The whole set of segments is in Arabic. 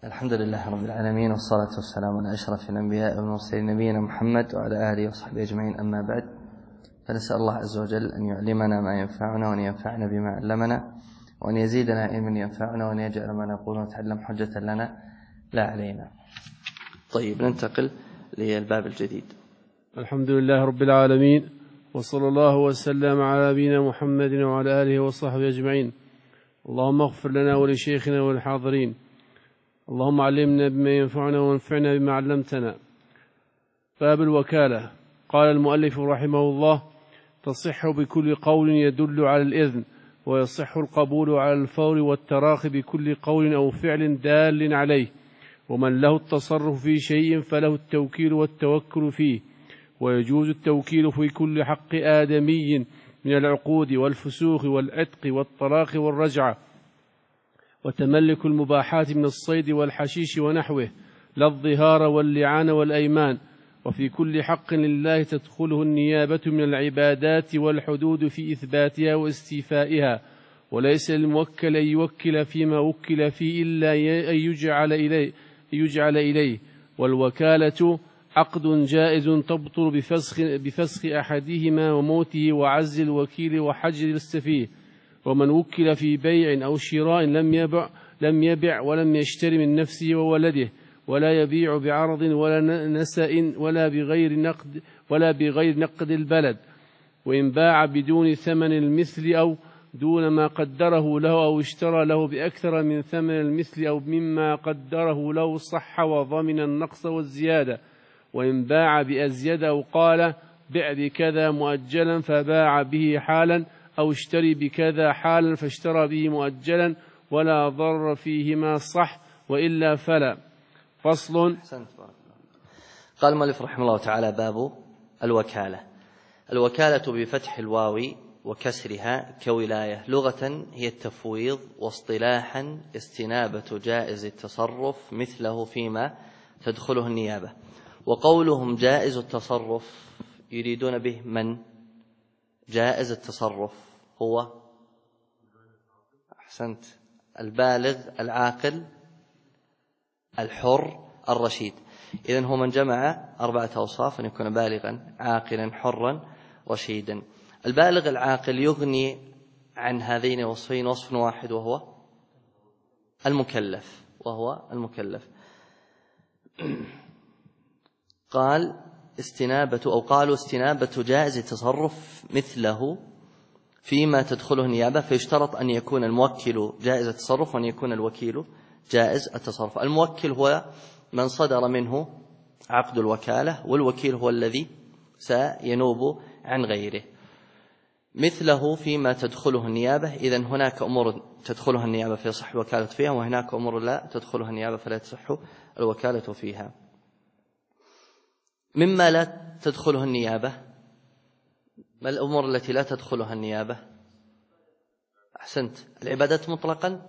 الحمد لله رب العالمين، والصلاة والسلام على أشرف الأنبياء والمرسلين نبينا محمد وعلى آله وصحبه أجمعين. أما بعد، فنسأل الله عز وجل أن يعلمنا ما ينفعنا وأن ينفعنا بما علمنا وأن يزيدنا علما ينفعنا وأن يجعل ما نقول ونتعلم حجة لنا لا علينا. طيب، ننتقل للباب الجديد. الحمد لله رب العالمين، وصلى الله وسلم على نبينا محمد وعلى آله وصحبه أجمعين. اللهم اغفر لنا ولشيخنا والحاضرين. اللهم علمنا بما ينفعنا وانفعنا بما علمتنا. باب الوكالة. قال المؤلف رحمه الله: تصح بكل قول يدل على الإذن، ويصح القبول على الفور والتراخي بكل قول أو فعل دال عليه. ومن له التصرف في شيء فله التوكيل والتوكل فيه، ويجوز التوكيل في كل حق آدمي من العقود والفسوخ والعتق والطلاق والرجعة وتملك المباحات من الصيد والحشيش ونحوه، لا الظهار واللعان والأيمان. وفي كل حق لله تدخله النيابة من العبادات والحدود في إثباتها واستيفائها، وليس للموكل أن يوكل فيما وكل فيه إلا أن يجعل إليه. والوكالة عقد جائز تبطل بفسخ أحدهما وموته وعز الوكيل وحجر السفيه. ومن وكل في بيع أو شراء لم يبع ولم يشتري من نفسه وولده، ولا يبيع بعرض ولا نسأ ولا بغير نقد البلد. وإن باع بدون ثمن المثل أو دون ما قدره له، أو اشترى له بأكثر من ثمن المثل أو مما قدره له، صح وضمن النقص والزيادة. وإن باع بأزيد أو قال بع بكذا مؤجلا فباع به حالا، أو اشتري بكذا حالا فاشترى به مؤجلا، ولا ضر فيهما صح، وإلا فلا. فصل. قال المؤلف رحمه الله تعالى: باب الوكالة. الوكالة بفتح الواو وكسرها كولاية. لغة هي التفويض، واصطلاحا استنابة جائز التصرف مثله فيما تدخله النيابة. وقولهم جائز التصرف يريدون به من؟ جائز التصرف هو أحسنت البالغ العاقل الحر الرشيد. إذن هو من جمع 4 أوصاف: أن يكون بالغا عاقلا حرا رشيدا. البالغ العاقل يغني عن هذين الوصفين وصف واحد، وهو المكلف. قالوا استنابة جائز التصرف مثله فيما تدخله النيابة، فيشترط أن يكون الموكل جائز التصرف وأن يكون الوكيل جائز التصرف. الموكل هو من صدر منه عقد الوكالة، والوكيل هو الذي سينوب عن غيره. مثله فيما تدخله النيابة. إذن هناك أمور تدخلها النيابة فيصح الوكالة فيها، وهناك أمور لا تدخلها النيابة فلا تصح الوكالة فيها. مما لا تدخله النيابة، ما الأمور التي لا تدخلها النيابة؟ أحسنت، العبادات مطلقا.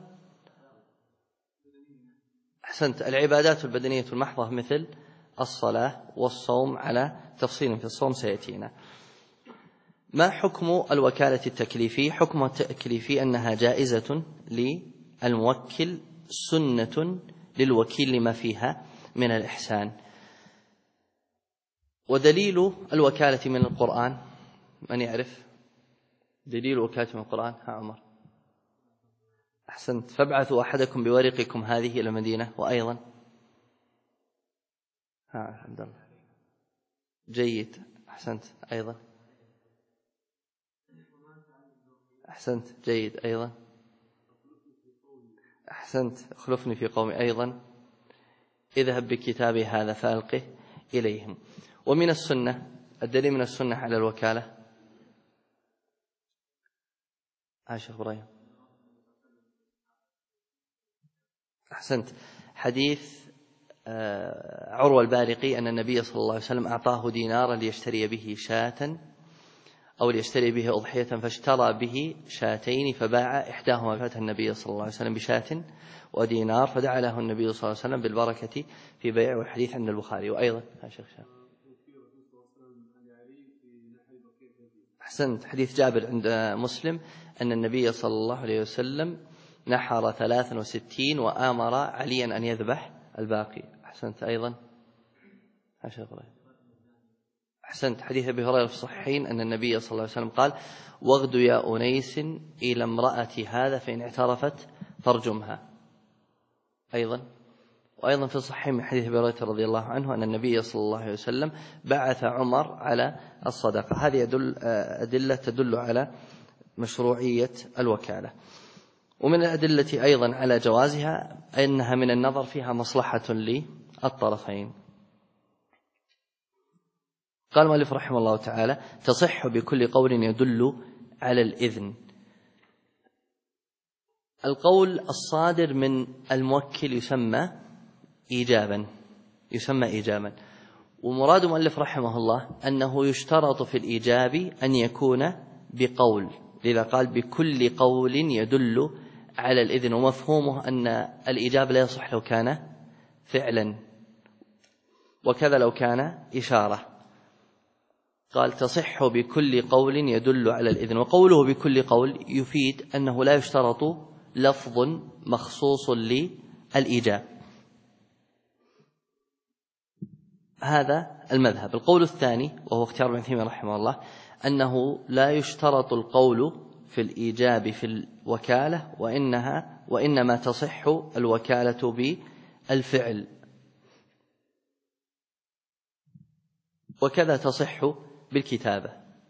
أحسنت، العبادات البدنية المحضة مثل الصلاة والصوم، على تفصيل في الصوم سيأتينا. ما حكم الوكالة التكليفي؟ حكم التكليفي أنها جائزة للموكل، سنة للوكيل لما فيها من الإحسان. ودليل الوكالة من القرآن، من يعرف دليل الوكالة من القرآن؟ ها عمر. أحسنت، فابعثوا أحدكم بورقكم هذه إلى المدينة. وأيضا عبد الله. جيد، أحسنت. أيضا أحسنت، جيد. أيضا أحسنت، اخلفني في قومي. أيضا اذهب بكتابي هذا فألقه إليهم. ومن السنة، الدليل من السنة على الوكالة. شيخ إبراهيم. أحسنت، حديث عروة البارقي أن النبي صلى الله عليه وسلم أعطاه دينارا ليشتري به شاة أو ليشتري به أضحية، فاشترى به شاتين فباع إحداهما، فأتى النبي صلى الله عليه وسلم بشاة ودينار، فدعا له النبي صلى الله عليه وسلم بالبركة في بيع. والحديث عند البخاري. وأيضا شيخ شاب. أحسنت، حديث جابر عند مسلم أن النبي صلى الله عليه وسلم نحر 63 وآمر عليا أن يذبح الباقي. أحسنت أيضا. أحسنت. حديث أبي هريرة في الصحيحين أن النبي صلى الله عليه وسلم قال: واغدوا يا أنيس إلى امرأة هذا فإن اعترفت فارجمها. أيضا وأيضا في الصحيحين من حديث أبي هريرة رضي الله عنه أن النبي صلى الله عليه وسلم بعث عمر على الصدقة. هذه أدلة تدل على مشروعية الوكالة. ومن الأدلة أيضا على جوازها أنها من النظر فيها مصلحة للطرفين. قال المؤلف رحمه الله تعالى: تصح بكل قول يدل على الإذن. القول الصادر من الموكل يسمى إيجابا. ومراد المؤلف رحمه الله أنه يشترط في الإيجاب أن يكون بقول، لذا قال: بكل قول يدل على الإذن. ومفهومه أن الإيجاب لا يصح لو كان فعلا، وكذا لو كان إشارة. قال: تصح بكل قول يدل على الإذن. وقوله بكل قول يفيد أنه لا يشترط لفظ مخصوص للإيجاب. هذا المذهب. القول الثاني وهو اختيار ابن تيمية رحمه الله أنه لا يشترط القول في الإيجاب في الوكالة، وإنما تصح الوكالة بالفعل، وكذا تصح بالكتابة.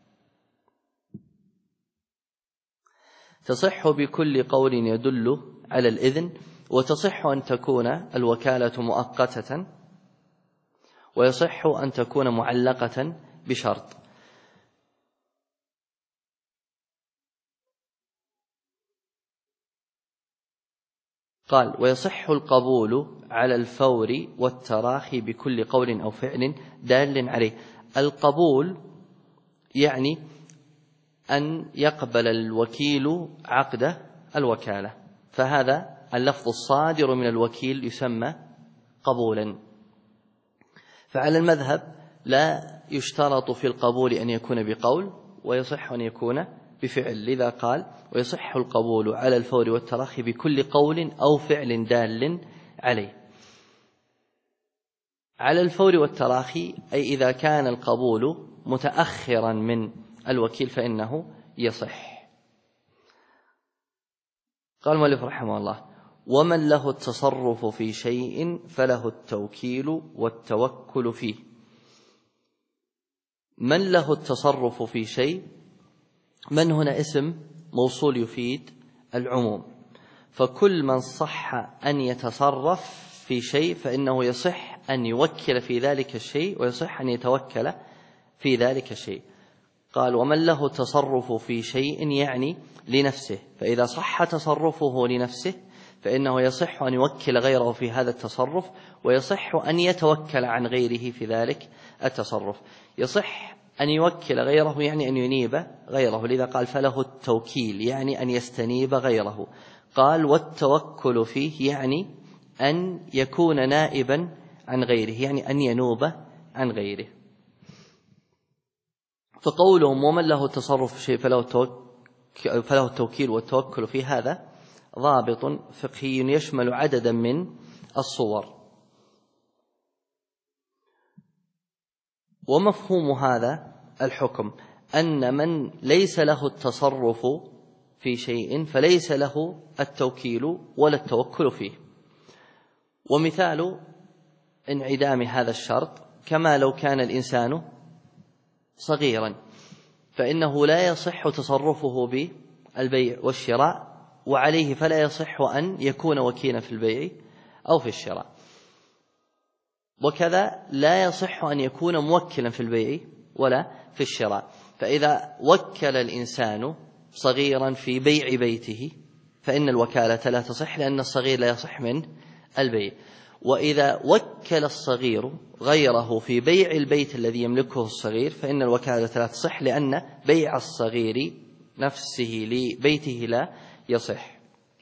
تصح بكل قول يدل على الإذن، وتصح أن تكون الوكالة مؤقتة، ويصح أن تكون معلقة بشرط. قال: ويصح القبول على الفور والتراخي بكل قول أو فعل دال عليه. القبول يعني أن يقبل الوكيل عقد الوكالة، فهذا اللفظ الصادر من الوكيل يسمى قبولا. فعلى المذهب لا يشترط في القبول أن يكون بقول، ويصح أن يكون بفعل، لذا قال: ويصح القبول على الفور والتراخي بكل قول أو فعل دال عليه. على الفور والتراخي أي إذا كان القبول متأخرا من الوكيل فإنه يصح. قال المؤلف رحمه الله: ومن له التصرف في شيء فله التوكيل والتوكل فيه. من له التصرف في شيء، من هنا اسم موصول يفيد العموم، فكل من صح أن يتصرف في شيء فإنه يصح أن يوكل في ذلك الشيء، ويصح أن يتوكل في ذلك الشيء. قال: ومن له تصرف في شيء يعني لنفسه، فإذا صح تصرفه لنفسه فإنه يصح أن يوكل غيره في هذا التصرف، ويصح أن يتوكل عن غيره في ذلك التصرف. يصح أن يوكل غيره يعني أن ينيب غيره، لذا قال: فله التوكيل يعني أن يستنيب غيره. قال: والتوكل فيه يعني أن يكون نائبا عن غيره، يعني أن ينوب عن غيره. فقولهم ومن له التصرف في شيء فله التوكيل والتوكل فيه، هذا ضابط فقهي يشمل عددا من الصور. ومفهوم هذا الحكم أن من ليس له التصرف في شيء فليس له التوكيل ولا التوكل فيه. ومثال انعدام هذا الشرط كما لو كان الإنسان صغيرا، فإنه لا يصح تصرفه بالبيع والشراء، وعليه فلا يصح أن يكون وكيلا في البيع أو في الشراء. وكذا لا يصح أن يكون موكلا في البيع ولا في الشراء. فإذا وكل الإنسان صغيرا في بيع بيته فإن الوكالة لا تصح، لأن الصغير لا يصح من البيع. وإذا وكل الصغير غيره في بيع البيت الذي يملكه الصغير فإن الوكالة لا تصح، لأن بيع الصغير نفسه لبيته لا يصح.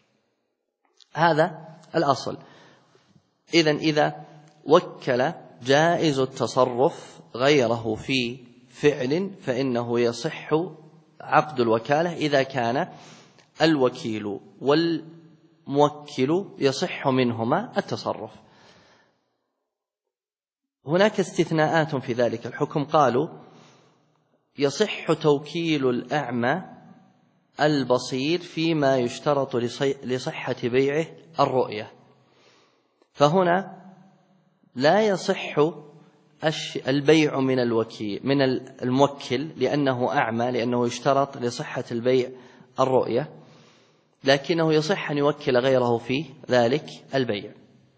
هذا الأصل. إذا وكل جائز التصرف غيره في فعل فإنه يصح عقد الوكالة إذا كان الوكيل والموكل يصح منهما التصرف. هناك استثناءات في ذلك الحكم، قالوا يصح توكيل الأعمى البصير فيما يشترط لصحة بيعه الرؤية، فهنا لا يصح البيع من الموكل لأنه أعمى، لأنه يشترط لصحة البيع الرؤية، لكنه يصح أن يوكل غيره في ذلك البيع.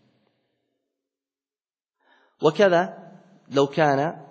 وكذا لو كان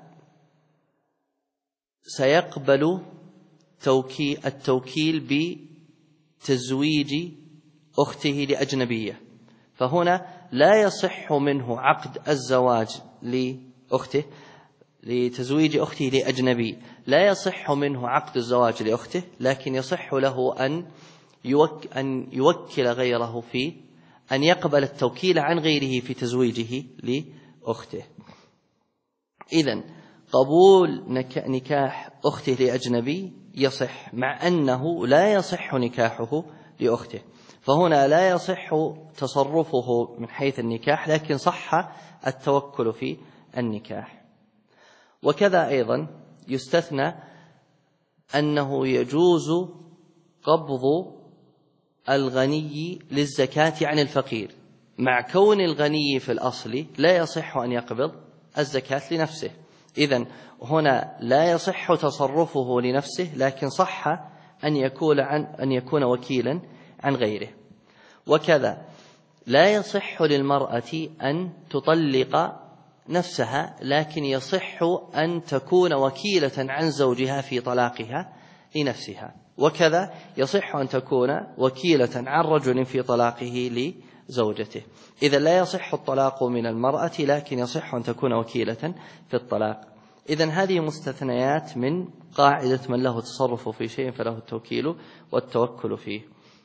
سيقبل التوكيل بتزويج أخته لأجنبية، فهنا لا يصح منه عقد الزواج لأخته لتزويج أخته لأجنبي، لا يصح منه عقد الزواج لأخته، لكن يصح له أن يوكل غيره في أن يقبل التوكيل عن غيره في تزويجه لأخته. إذن قبول نكاح أخته لأجنبي يصح، مع أنه لا يصح نكاحه لأخته، فهنا لا يصح تصرفه من حيث النكاح، لكن صح التوكل في النكاح. وكذا أيضا يستثنى أنه يجوز قبض الغني للزكاة عن الفقير، مع كون الغني في الأصل لا يصح أن يقبض الزكاة لنفسه. إذن هنا لا يصح تصرفه لنفسه، لكن صح أن يكون وكيلا عن غيره. وكذا لا يصح للمرأة أن تطلق نفسها، لكن يصح أن تكون وكيلة عن زوجها في طلاقها لنفسها. وكذا يصح أن تكون وكيلة عن رجل في طلاقه لزوجته. إذا لا يصح الطلاق من المرأة، لكن يصح أن تكون وكيلة في الطلاق. إذن هذه مستثنيات من قاعدة من له تصرف في شيء فله التوكيل والتوكل فيه.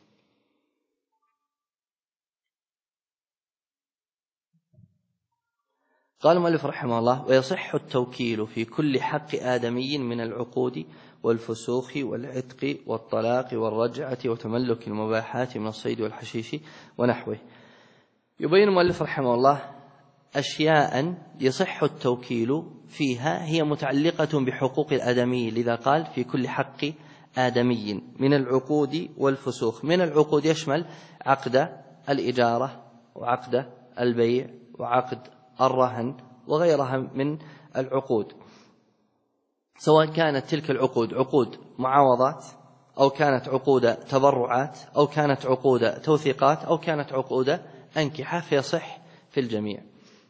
قال المؤلف رحمه الله: ويصح التوكيل في كل حق آدمي من العقود والفسوخ والعتق والطلاق والرجعة وتملك المباحات من الصيد والحشيش ونحوه. يبين المؤلف رحمه الله أشياء يصح التوكيل فيها هي متعلقة بحقوق الآدمي، لذا قال في كل حق آدمي من العقود والفسوخ. من العقود يشمل عقد الإجارة وعقد البيع وعقد الرهن وغيرها من العقود، سواء كانت تلك العقود عقود معاوضات، أو كانت عقود تبرعات، أو كانت عقود توثيقات، أو كانت عقود أنكحة، فيصح في الجميع.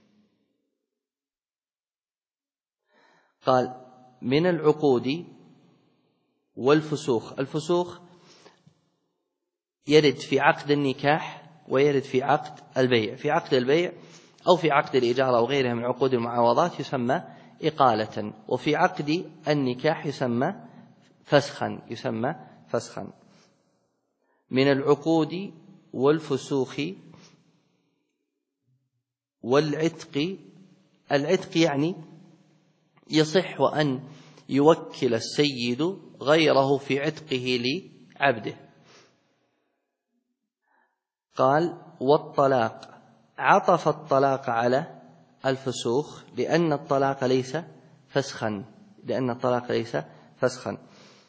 قال من العقود والفسوخ. الفسوخ يرد في عقد النكاح ويرد في عقد البيع. في عقد البيع أو في عقد الإجارة أو غيرها من عقود المعاوضات يسمى إقالة، وفي عقد النكاح يسمى فسخا. من العقود والفسوخ والعتق. العتق يعني يصح أن يوكل السيد غيره في عتقه لعبده. قال والطلاق، عطف الطلاق على الفسوخ لأن الطلاق ليس فسخا،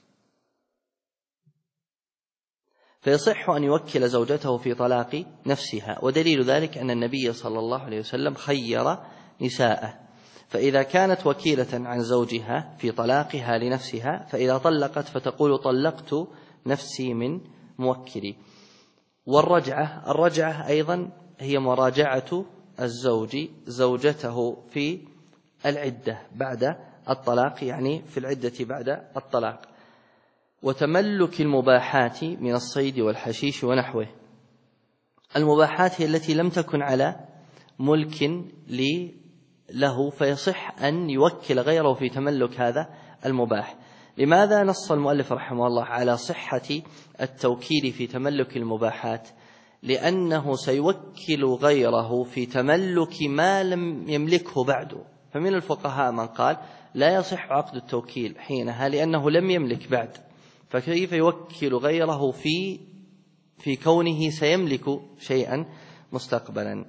فيصح أن يوكل زوجته في طلاق نفسها. ودليل ذلك أن النبي صلى الله عليه وسلم خير نساءه، فإذا كانت وكيلة عن زوجها في طلاقها لنفسها، فإذا طلقت فتقول طلقت نفسي من موكلي. الرجعة أيضا هي مراجعة الزوج زوجته في العدة بعد الطلاق، يعني في العدة بعد الطلاق. وتملك المباحات من الصيد والحشيش ونحوه. المباحات هي التي لم تكن على ملك له، فيصح أن يوكل غيره في تملك هذا المباح. لماذا نص المؤلف رحمه الله على صحة التوكيل في تملك المباحات؟ لأنه سيوكل غيره في تملك ما لم يملكه بعد. فمن الفقهاء من قال لا يصح عقد التوكيل حينها لأنه لم يملك بعد، فكيف يوكل غيره في كونه سيملك شيئا مستقبلا.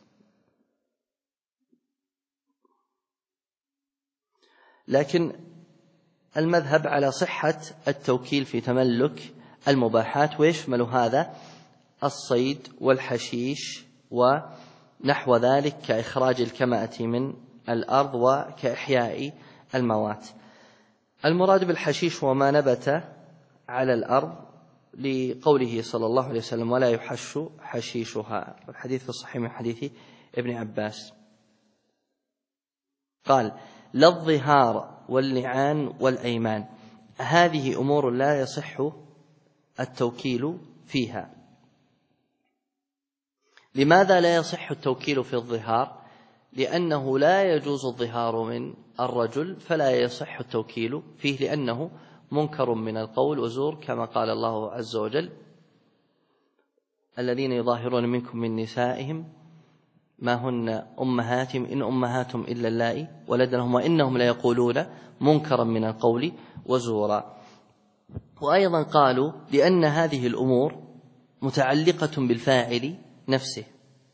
لكن المذهب على صحة التوكيل في تملك المباحات، ويشمل هذا الصيد والحشيش ونحو ذلك كإخراج الكمأة من الأرض وكإحياء الموات. المراد بالحشيش وما نبت على الأرض لقوله صلى الله عليه وسلم: ولا يحش حشيشها، الحديث في الصحيح من حديث ابن عباس. قال: لا الظهار واللعان والأيمان، هذه أمور لا يصح التوكيل فيها. لماذا لا يصح التوكيل في الظهار؟ لأنه لا يجوز الظهار من الرجل، فلا يصح التوكيل فيه، لأنه منكر من القول وزور، كما قال الله عز وجل: الذين يظاهرون منكم من نسائهم ما هن أمهاتهم إن أمهاتهم إلا اللائي ولدنهم وإنهم ليقولون منكرا من القول وزورا. وأيضا قالوا لأن هذه الأمور متعلقة بالفاعل نفسه،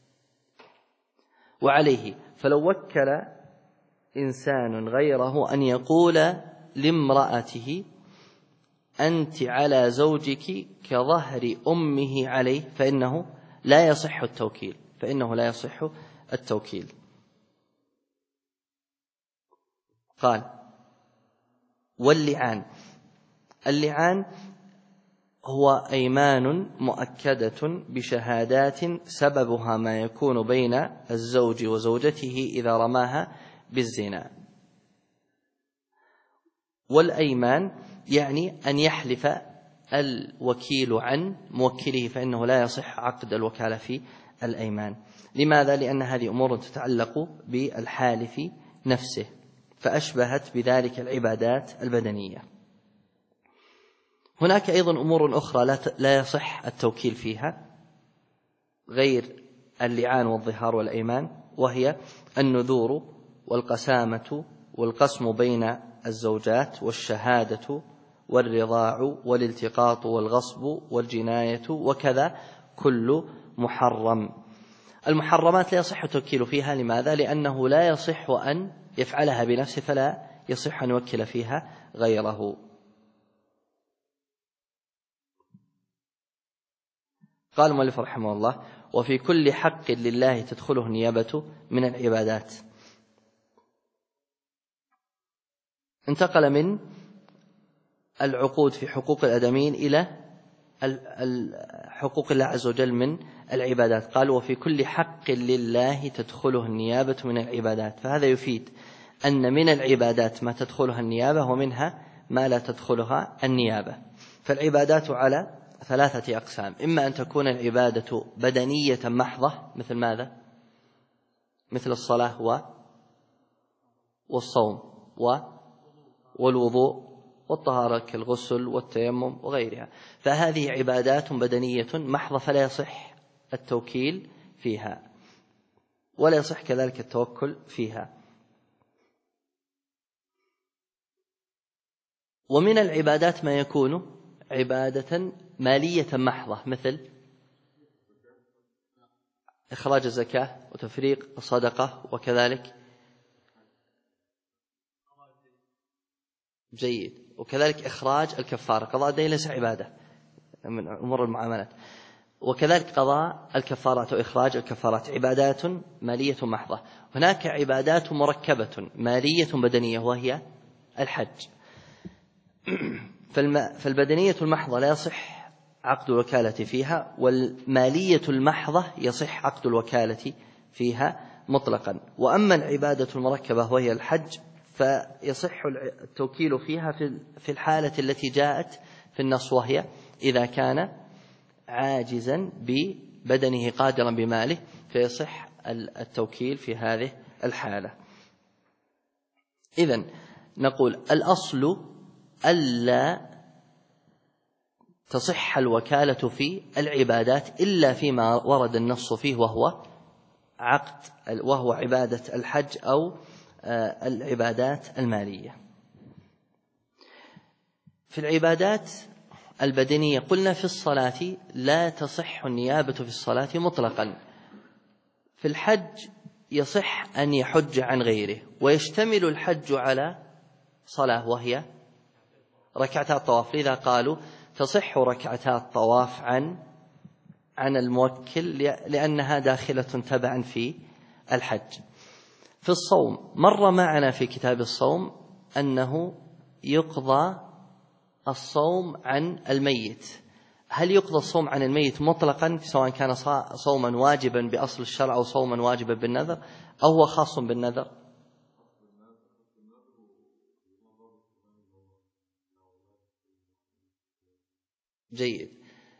وعليه فلو وكل إنسان غيره أن يقول لامرأته: أنت على زوجك كظهر أمه عليه، فإنه لا يصح التوكيل. قال: واللعان، اللعان هو أيمان مؤكدة بشهادات سببها ما يكون بين الزوج وزوجته إذا رماها بالزنا. والأيمان يعني أن يحلف الوكيل عن موكله، فإنه لا يصح عقد الوكالة في الأيمان. لماذا؟ لأن هذه أمور تتعلق بالحالف نفسه، فأشبهت بذلك العبادات البدنية. هناك أيضا أمور أخرى لا يصح التوكيل فيها غير اللعان والظهار والأيمان، وهي النذور والقسامة والقسم بين الزوجات والشهادة والرضاع والالتقاط والغصب والجناية، وكذا كل محرم. المحرمات لا يصح التوكيل فيها. لماذا؟ لأنه لا يصح أن يفعلها بنفسه، فلا يصح أن يوكل فيها غيره. قال المؤلف رحمه الله: وفي كل حق لله تدخله النيابة من العبادات. انتقل من العقود في حقوق الآدميين إلى حقوق الله عز وجل من العبادات. قال: وفي كل حق لله تدخله النيابة من العبادات. فهذا يفيد أن من العبادات ما تدخلها النيابة، ومنها ما لا تدخلها النيابة. فالعبادات على 3 أقسام: إما أن تكون العبادة بدنية محضة، مثل ماذا؟ مثل الصلاة والصوم والوضوء والطهارة كالغسل والتيمم وغيرها، فهذه عبادات بدنية محضة، فلا يصح التوكيل فيها، ولا يصح كذلك التوكل فيها. ومن العبادات ما يكون عبادة مالية محضة، مثل إخراج الزكاة وتفريق الصدقة، وكذلك جيد، وكذلك إخراج الكفارة. قضاء الدين ليس عبادة من أمور المعاملات، وكذلك قضاء الكفارات وإخراج الكفارات عبادات مالية محضة. هناك عبادات مركبة مالية بدنية، وهي الحج. فالبدنية المحضة لا يصح عقد الوكالة فيها، والمالية المحضة يصح عقد الوكالة فيها مطلقا. وأما العبادة المركبة وهي الحج، فيصح التوكيل فيها في الحالة التي جاءت في النص، وهي إذا كان عاجزا ببدنه قادرا بماله، فيصح التوكيل في هذه الحالة. إذن نقول الأصل ألا تصح الوكالة في العبادات إلا فيما ورد النص فيه، وهو عبادة الحج أو العبادات المالية. في العبادات البدنية قلنا في الصلاة لا تصح النيابة في الصلاة مطلقا. في الحج يصح أن يحج عن غيره، ويشتمل الحج على صلاة وهي ركعتا الطواف، لذا قالوا تصح ركعتا الطواف عن الموكل لأنها داخلة تبعا في الحج. في الصوم مر معنا في كتاب الصوم أنه يقضى الصوم عن الميت. هل يقضى الصوم عن الميت مطلقا سواء كان صوما واجبا بأصل الشرع أو صوما واجبا بالنذر، أو هو خاص بالنذر؟ جيد.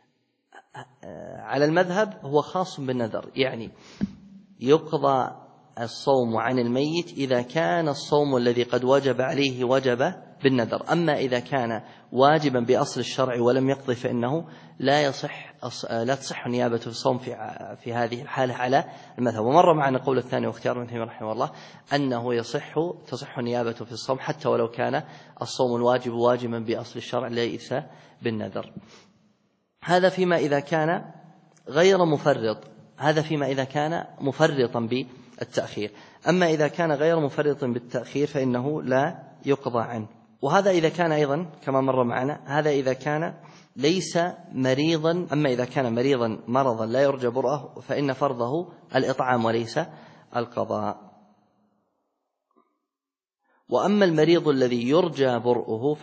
على المذهب هو خاص بالنذر، يعني يقضى الصوم عن الميت إذا كان الصوم الذي قد وجب عليه وجب بالنذر. أما إذا كان واجبا بأصل الشرع ولم يقضي فإنه لا تصح نيابة الصوم في هذه الحالة على المذهب. ومر معنا قول الثاني واختيار ابن تيمية رحمه الله أنه تصح نيابة في الصوم حتى ولو كان الصوم الواجب واجبا بأصل الشرع ليس بالنذر. هذا فيما إذا كان غير مفرط، هذا فيما إذا كان مفرطا بالتأخير. أما إذا كان غير مفرط بالتأخير فإنه لا يقضى عنه. وهذا إذا كان أيضا كما مر معنا، هذا إذا كان ليس مريضا. أما إذا كان مريضا مرضا لا يرجى برؤه فإن فرضه الإطعام وليس القضاء. وأما المريض الذي يرجى برؤه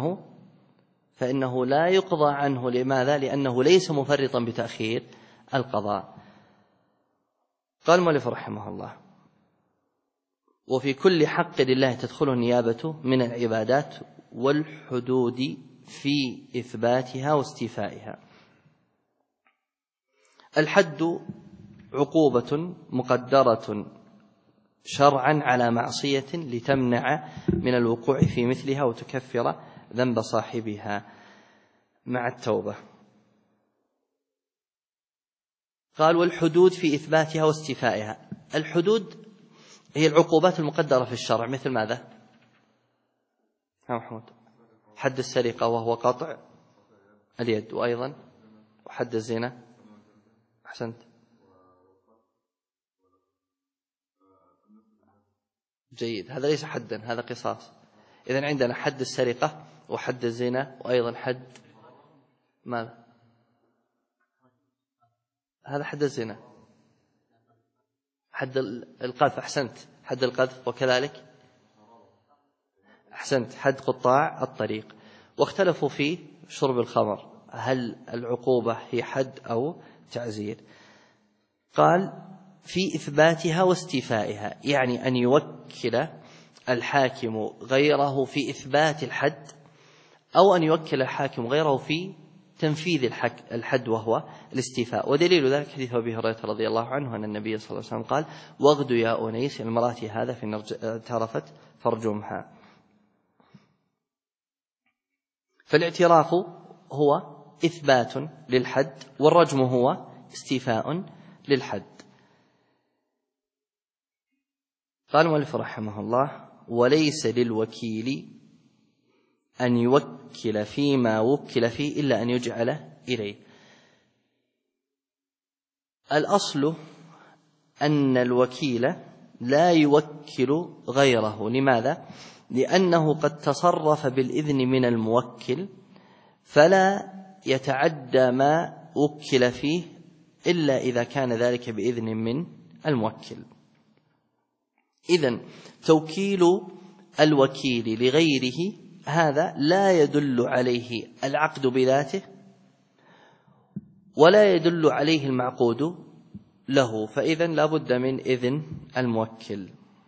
فإنه لا يقضى عنه. لماذا؟ لأنه ليس مفرطا بتأخير القضاء. قال المؤلف رحمه الله: وفي كل حق لله تدخله النيابة من العبادات والحدود في إثباتها واستيفائها. الحد عقوبة مقدرة شرعا على معصية لتمنع من الوقوع في مثلها وتكفر ذنب صاحبها مع التوبة. قال: والحدود في إثباتها واستيفائها. الحدود هي العقوبات المقدرة في الشرع، مثل ماذا؟ محمود. حد السرقة وهو قطع اليد، وأيضا وحد الزنا. أحسنت. جيد، هذا ليس حدا، هذا قصاص. إذن عندنا حد السرقة وحد الزنا وأيضا حد ماذا؟ هذا حد الزنا. حد القذف. أحسنت، حد القذف. وكذلك أحسنت حد قطاع الطريق. واختلفوا في شرب الخمر، هل العقوبة هي حد أو تعزير؟ قال: في إثباتها واستيفائها، يعني أن يوكل الحاكم غيره في إثبات الحد، أو أن يوكل الحاكم غيره في تنفيذ الحد وهو الاستيفاء. ودليل ذلك حديث أبي هريرة رضي الله عنه أن النبي صلى الله عليه وسلم قال: واغدوا يا أنيس المرأة هذا في اعترفت فارجمها. فالاعتراف هو إثبات للحد، والرجم هو استيفاء للحد. قال المؤلف رحمه الله: وليس للوكيل أن يوكل فيما وكل فيه إلا أن يجعل إليه. الأصل أن الوكيل لا يوكل غيره. لماذا؟ لأنه قد تصرف بالإذن من الموكل، فلا يتعدى ما وكل فيه إلا إذا كان ذلك بإذن من الموكل. إذن توكيل الوكيل لغيره هذا لا يدل عليه العقد بذاته ولا يدل عليه المعقود له، فإذن لا بد من إذن الموكل.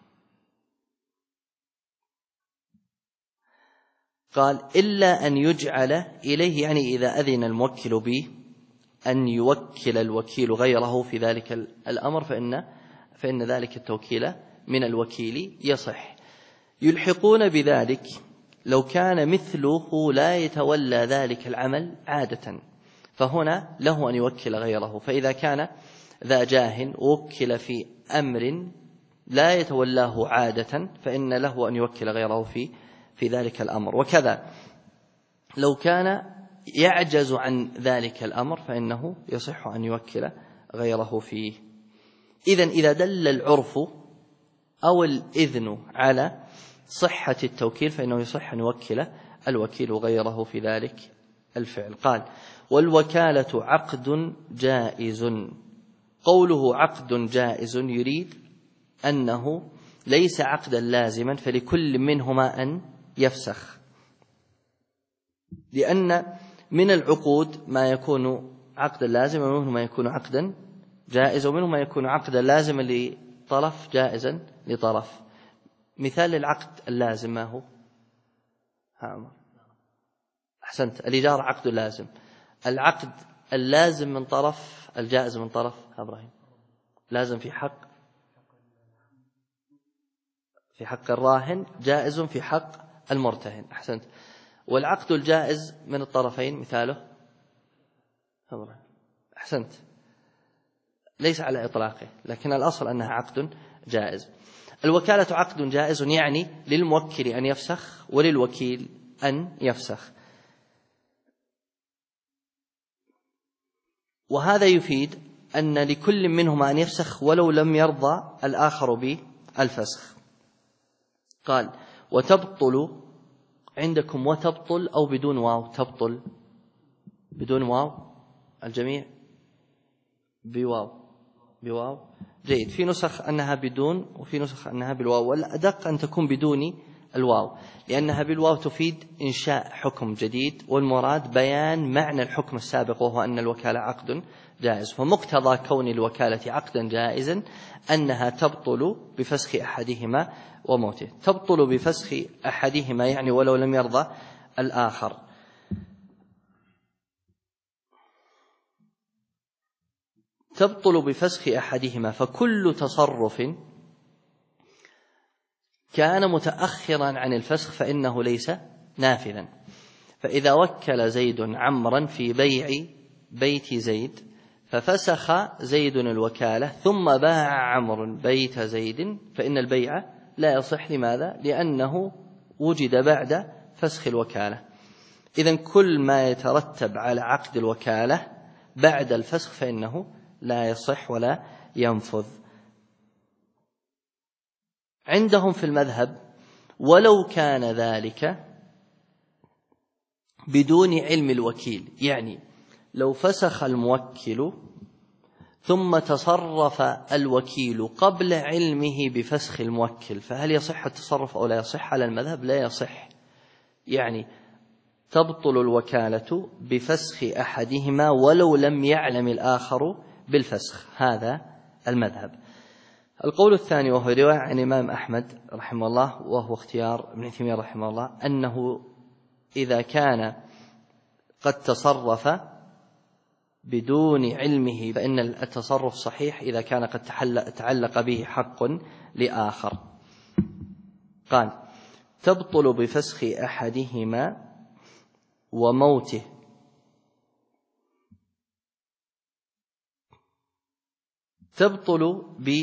قال: إلا أن يجعل إليه، يعني إذا أذن الموكل به أن يوكل الوكيل غيره في ذلك الأمر فإن ذلك التوكيل من الوكيل يصح. يلحقون بذلك لو كان مثله لا يتولى ذلك العمل عادة، فهنا له أن يوكل غيره. فإذا كان ذا جاه وكل في أمر لا يتولاه عادة فإن له أن يوكل غيره في ذلك الأمر. وكذا لو كان يعجز عن ذلك الأمر فإنه يصح أن يوكل غيره فيه. إذن إذا دل العرف أو الإذن على صحة التوكيل فإنه يصح أن يوكل الوكيل غيره في ذلك الفعل. قال: والوكالة عقد جائز. قوله عقد جائز يريد أنه ليس عقدا لازما، فلكل منهما أن يفسخ، لأن من العقود ما يكون عقدا لازما ومنه ما يكون عقدا جائزا ومنه ما يكون عقدا لازما لطرف جائزا لطرف. مثال العقد اللازم ما هو؟ أحسنت، الإجارة عقد لازم. العقد اللازم من طرف، الجائز من طرف إبراهيم. لازم في حق الراهن، جائز في حق المرتهن. أحسنت. والعقد الجائز من الطرفين مثاله إبراهيم. أحسنت، ليس على إطلاقه، لكن الأصل أنها عقد جائز. الوكالة عقد جائز يعني للموكل أن يفسخ وللوكيل أن يفسخ. وهذا يفيد أن لكل منهما أن يفسخ ولو لم يرضى الآخر بالفسخ. قال: وتبطل عندكم وتبطل أو بدون واو؟ تبطل بدون واو، الجميع بواو. جيد. في نسخ أنها بدون وفي نسخ أنها بالواو، والأدق أن تكون بدون الواو، لأنها بالواو تفيد إنشاء حكم جديد، والمراد بيان معنى الحكم السابق وهو أن الوكالة عقد جائز. فمقتضى كون الوكالة عقدا جائزا أنها تبطل بفسخ أحدهما وموته. تبطل بفسخ أحدهما يعني ولو لم يرضى الآخر. تبطل بفسخ أحدهما، فكل تصرف كان متأخرا عن الفسخ فإنه ليس نافذا. فإذا وكل زيد عمرا في بيع بيت زيد ففسخ زيد الوكالة ثم باع عمرو بيت زيد فإن البيع لا يصح. لماذا؟ لأنه وجد بعد فسخ الوكالة. إذن كل ما يترتب على عقد الوكالة بعد الفسخ فإنه لا يصح ولا ينفذ. عندهم في المذهب ولو كان ذلك بدون علم الوكيل، يعني لو فسخ الموكل ثم تصرف الوكيل قبل علمه بفسخ الموكل، فهل يصح التصرف أو لا يصح؟ على المذهب لا يصح. يعني تبطل الوكالة بفسخ أحدهما ولو لم يعلم الآخر بالفسخ، هذا المذهب. القول الثاني وهو رواية عن الإمام أحمد رحمه الله وهو اختيار ابن تيمية رحمه الله، أنه إذا كان قد تصرف بدون علمه فإن التصرف صحيح إذا كان قد تعلق به حق لآخر. قال: تبطل بفسخ أحدهما وموته. تبطل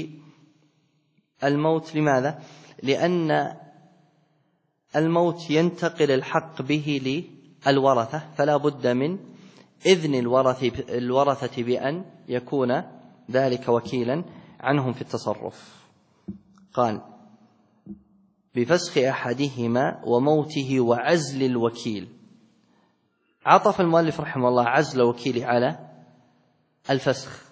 بالموت. لماذا؟ لأن الموت ينتقل الحق به للورثة، فلا بد من إذن الورثة بأن يكون ذلك وكيلا عنهم في التصرف. قال: بفسخ أحدهما وموته وعزل الوكيل. عطف المؤلف رحمه الله عزل الوكيل على الفسخ.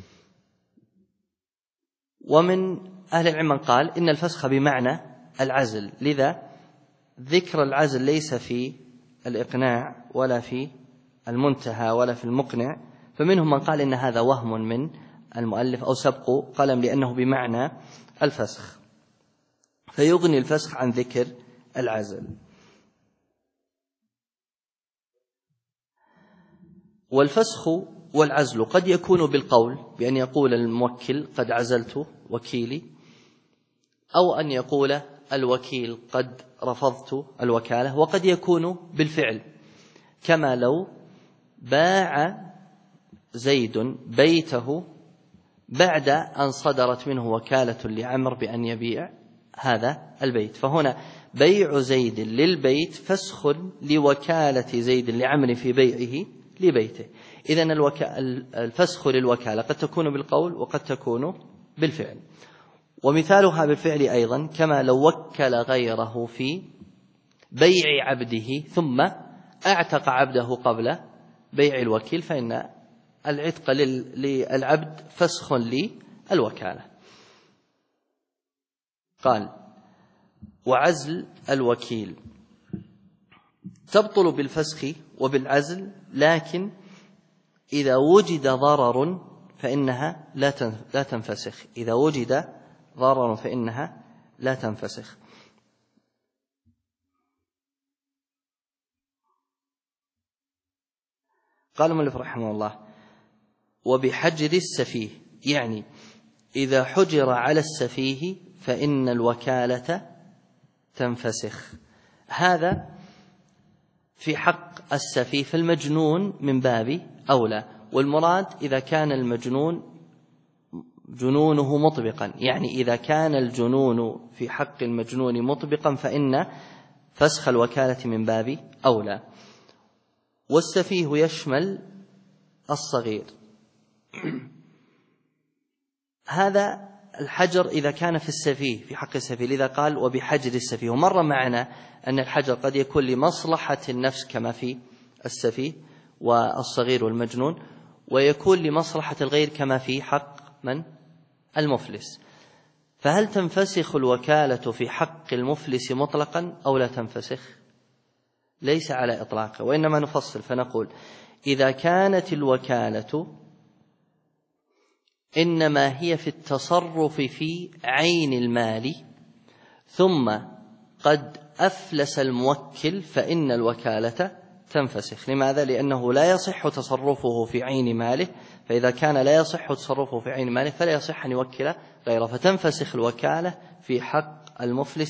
ومن أهل العلم من قال إن الفسخ بمعنى العزل، لذا ذكر العزل ليس في الإقناع ولا في المنتهى ولا في المقنع، فمنهم من قال إن هذا وهم من المؤلف أو سبق قلم لأنه بمعنى الفسخ، فيغني الفسخ عن ذكر العزل. والفسخ والعزل قد يكون بالقول بأن يقول الموكل قد عزلت وكيلي، أو أن يقول الوكيل قد رفضت الوكالة، وقد يكون بالفعل، كما لو باع زيد بيته بعد أن صدرت منه وكالة لعمر بأن يبيع هذا البيت. فهنا بيع زيد للبيت فسخ لوكالة زيد لعمرو في بيعه لبيته. إذن الفسخ للوكالة قد تكون بالقول وقد تكون بالفعل. ومثالها بالفعل أيضا كما لو وكل غيره في بيع عبده ثم اعتق عبده قبل بيع الوكيل، فإن العتق للعبد فسخ للوكالة. قال: وعزل الوكيل تبطل بالفسخ وبالعزل، لكن إذا وجد ضرر فإنها لا تنفسخ. إذا وجد ضرر فإنها لا تنفسخ. قال المؤلف رحمه الله: وبحجر السفيه، يعني إذا حجر على السفيه فإن الوكالة تنفسخ. هذا في حق السفيه، فالمجنون من باب أولى. والمراد إذا كان المجنون جنونه مطبقا، يعني إذا كان الجنون في حق المجنون مطبقا فإن فسخ الوكالة من باب أولى. والسفيه يشمل الصغير. هذا الحجر إذا كان في السفيه في حق السفيه، لذا قال وبحجر السفيه. ومر معنا أن الحجر قد يكون لمصلحة النفس كما في السفيه والصغير والمجنون، ويكون لمصلحة الغير كما في حق من؟ المفلس. فهل تنفسخ الوكالة في حق المفلس مطلقا أو لا تنفسخ؟ ليس على إطلاقه، وإنما نفصل فنقول: إذا كانت الوكالة إنما هي في التصرف في عين المال ثم قد أفلس الموكل فإن الوكالة تنفسخ. لماذا؟ لأنه لا يصح تصرفه في عين ماله، فإذا كان لا يصح تصرفه في عين ماله فلا يصح أن يوكل غيره، فتنفسخ الوكالة في حق المفلس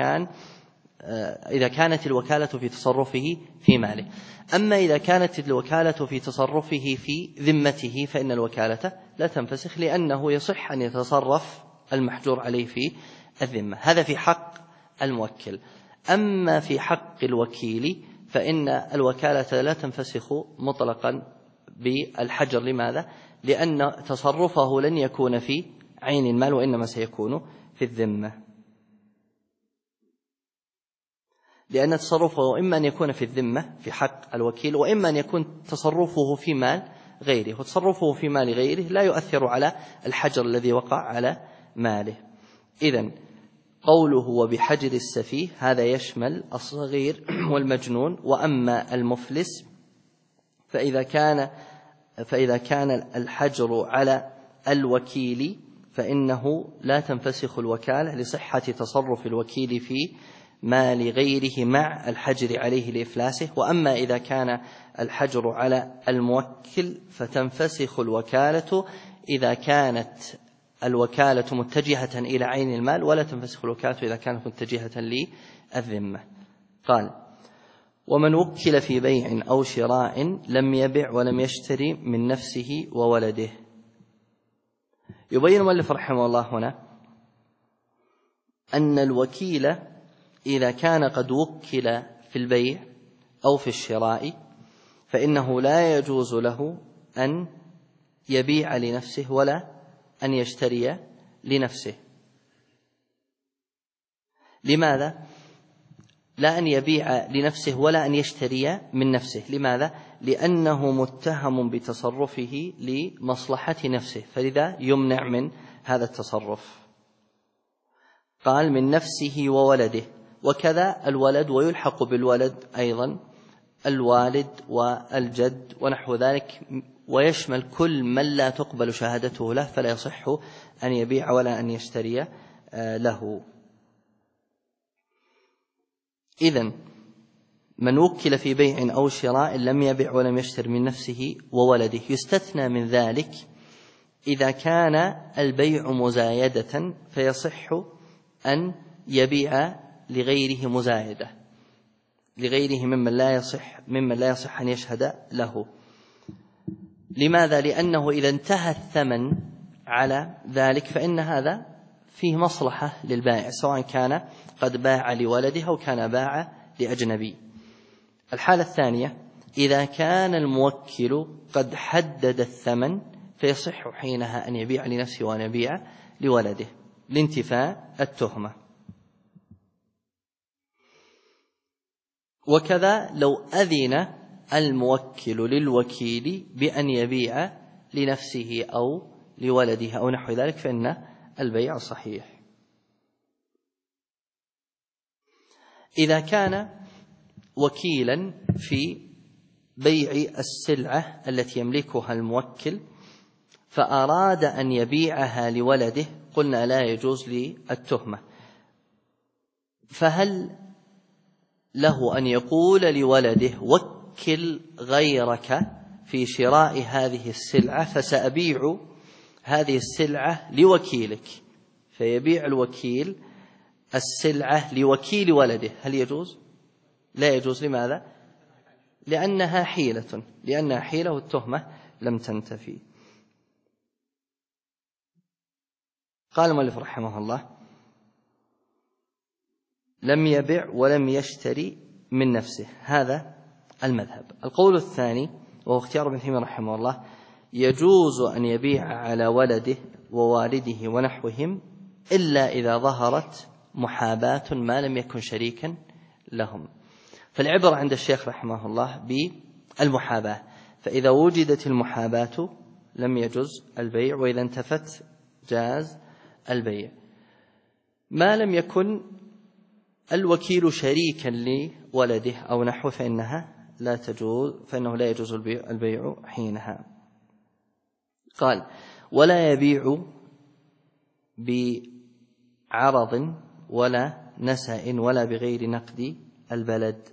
إذا كانت الوكالة في تصرفه في ماله. أما إذا كانت الوكالة في تصرفه في ذمته فإن الوكالة لا تنفسخ، لأنه يصح أن يتصرف المحجور عليه في الذمة. هذا في حق الموكل. أما في حق الوكيل فإن الوكالة لا تنفسخ مطلقا بالحجر. لماذا؟ لأن تصرفه لن يكون في عين المال وإنما سيكون في الذمة، لأن تصرفه إما أن يكون في الذمة في حق الوكيل، وإما أن يكون تصرفه في مال غيره، وتصرفه في مال غيره لا يؤثر على الحجر الذي وقع على ماله. إذن قوله وبحجر السفيه هذا يشمل الصغير والمجنون. وأما المفلس فإذا كان الحجر على الوكيل فإنه لا تنفسخ الوكالة لصحة تصرف الوكيل في مال غيره مع الحجر عليه لإفلاسه. وأما إذا كان الحجر على الموكل فتنفسخ الوكالة إذا كانت الوكالة متجهة إلى عين المال، ولا تنفسخ الوكالة إذا كانت متجهة للذمة. قال: ومن وكل في بيع أو شراء لم يبع ولم يشتري من نفسه وولده. يبين المؤلف رحمه الله هنا أن الوكيل إذا كان قد وكل في البيع أو في الشراء فإنه لا يجوز له أن يبيع لنفسه ولا أن يشتري لنفسه. لماذا؟ لا أن يبيع لنفسه ولا أن يشتري من نفسه. لماذا؟ لأنه متهم بتصرفه لمصلحة نفسه، فلذا يمنع من هذا التصرف. قال: من نفسه وولده، وكذا الولد، ويلحق بالولد أيضا الوالد والجد ونحو ذلك، ويشمل كل من لا تقبل شهادته له فلا يصح أن يبيع ولا أن يشتري له. إذن من وكل في بيع أو شراء لم يبع ولم يشتر من نفسه وولده. يستثنى من ذلك إذا كان البيع مزايدة فيصح أن يبيع لغيره مزايدة، لغيره ممن لا يصح أن يشهد له. لماذا؟ لأنه إذا انتهى الثمن على ذلك فإن هذا فيه مصلحة للبائع، سواء كان قد باع لولده أو كان باع لأجنبي. الحالة الثانية إذا كان الموكل قد حدد الثمن فيصح حينها أن يبيع لنفسه وأن يبيع لولده لانتفاء التهمة. وكذا لو أذن الموكل للوكيل بأن يبيع لنفسه أو لولده أو نحو ذلك فإن البيع صحيح. إذا كان وكيلا في بيع السلعة التي يملكها الموكل فأراد أن يبيعها لولده قلنا لا يجوز للتهمة، فهل له أن يقول لولده وكل غيرك في شراء هذه السلعة فسأبيع هذه السلعة لوكيلك، فيبيع الوكيل السلعة لوكيل ولده؟ هل يجوز؟ لا يجوز. لماذا؟ لأنها حيلة والتهمة لم تنتفي. قال المؤلف رحمه الله لم يبع ولم يشتري من نفسه، هذا المذهب. القول الثاني وهو اختيار ابن تيمية رحمه الله يجوز أن يبيع على ولده ووالده ونحوهم إلا إذا ظهرت محاباة ما لم يكن شريكا لهم. فالعبرة عند الشيخ رحمه الله بالمحاباة، فإذا وجدت المحاباة لم يجوز البيع، وإذا انتفت جاز البيع. ما لم يكن الوكيل شريكا لولده أو نحو فإنه لا يجوز البيع حينها. قال ولا يبيع بعرض ولا نسأ ولا بغير نقد البلد.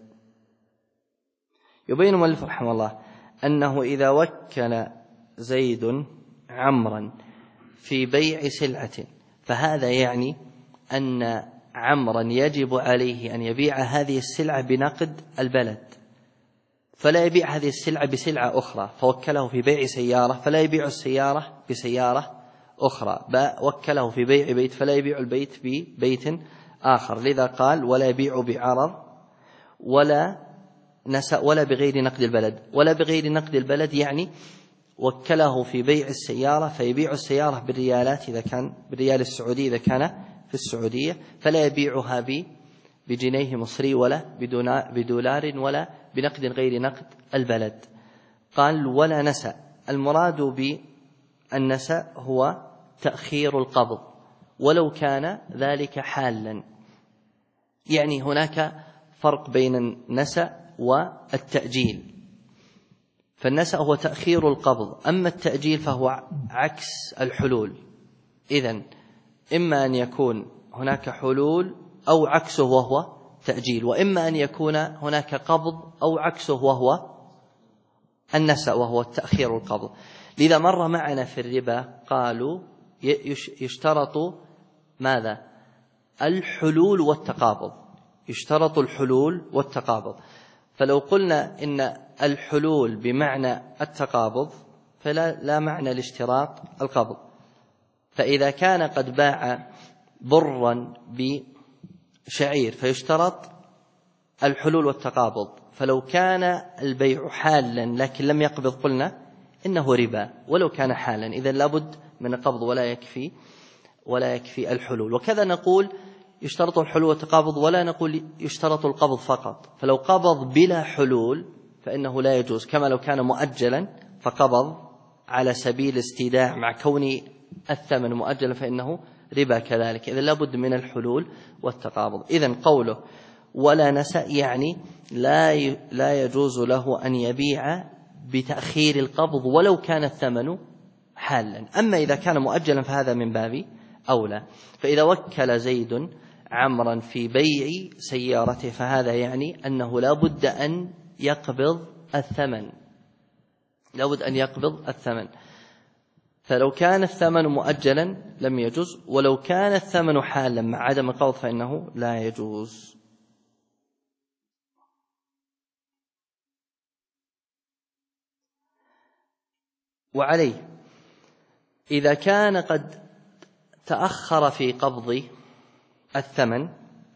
يبين المؤلف رحمه الله أنه إذا وكل زيد عمرا في بيع سلعة فهذا يعني أن عمرا يجب عليه أن يبيع هذه السلعة بنقد البلد، فلا يبيع هذه السلعة بسلعة أخرى. فوكله في بيع سيارة فلا يبيع السيارة بسيارة أخرى، وكله في بيع بيت فلا يبيع البيت ببيت آخر. لذا قال ولا يبيع بعرض ولا نسأ ولا بغير نقد البلد. ولا بغير نقد البلد يعني وكله في بيع السيارة فيبيع السيارة بالريالات إذا كان بالريال السعودي إذا كان في السعودية، فلا يبيعها بجنيه مصري ولا بدولار ولا بنقد غير نقد البلد. قال ولا نسأ. المراد بالنسأ هو تأخير القبض ولو كان ذلك حالا، يعني هناك فرق بين النسأ والتأجيل. فالنسأ هو تأخير القبض، أما التأجيل فهو عكس الحلول. إذن إما أن يكون هناك حلول أو عكسه وهو تأجيل، وإما أن يكون هناك قبض أو عكسه وهو النسأ وهو تأخير القبض. لذا مر معنا في الربا قالوا يشترط ماذا؟ الحلول والتقابض، يشترط الحلول والتقابض. فلو قلنا إن الحلول بمعنى التقابض فلا معنى لاشتراط القبض. فإذا كان قد باع برا بشعير فيشترط الحلول والتقابض، فلو كان البيع حالا لكن لم يقبض قلنا إنه ربا ولو كان حالا، إذن لابد من القبض ولا يكفي الحلول. وكذا نقول يشترط الحلول والتقابض ولا نقول يشترط القبض فقط. فلو قبض بلا حلول فإنه لا يجوز، كما لو كان مؤجلا فقبض على سبيل استيداع مع كون الثمن مؤجلا فإنه ربا كذلك. إذن لابد من الحلول والتقابض. إذن قوله ولا نسأ يعني لا يجوز له أن يبيع بتأخير القبض ولو كان الثمن حالا. أما إذا كان مؤجلا فهذا من باب أولى. فإذا وكل زيد عمرا في بيع سيارته فهذا يعني أنه لا بد أن يقبض الثمن، فلو كان الثمن مؤجلا لم يجوز، ولو كان الثمن حالا مع عدم القبض فإنه لا يجوز. وعليه إذا كان قد تأخر في قبض الثمن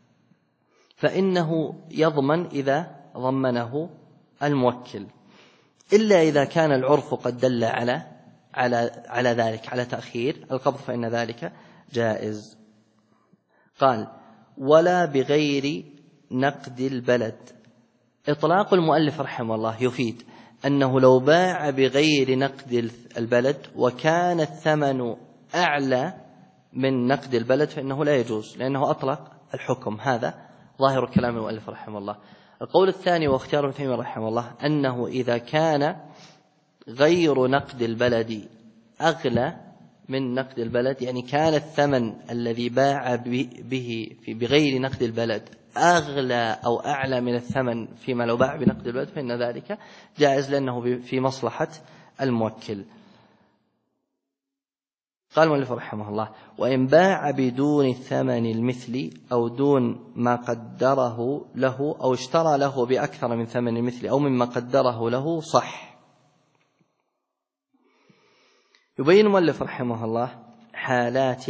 فإنه يضمن إذا ضمنه الموكل، إلا إذا كان العرف قد دل على ذلك، على تأخير القبض، فإن ذلك جائز. قال: ولا بغير نقد البلد. إطلاق المؤلف رحمه الله يفيد أنه لو باع بغير نقد البلد وكان الثمن أعلى من نقد البلد فإنه لا يجوز، لأنه أطلق الحكم. هذا ظاهر كلام المؤلف رحمه الله. القول الثاني واختيار ابن تيمية رحمه الله أنه إذا كان غير نقد البلد أغلى من نقد البلد، يعني كان الثمن الذي باع به بغير نقد البلد أغلى أو أعلى من الثمن فيما لو باع بنقد البلد، فإن ذلك جائز لأنه في مصلحة الموكل. قال المؤلف رحمه الله: وإن باع بدون الثمن المثلي أو دون ما قدره له أو اشترى له بأكثر من ثمن المثل أو مما قدره له صح. يبين المؤلف رحمه الله حالات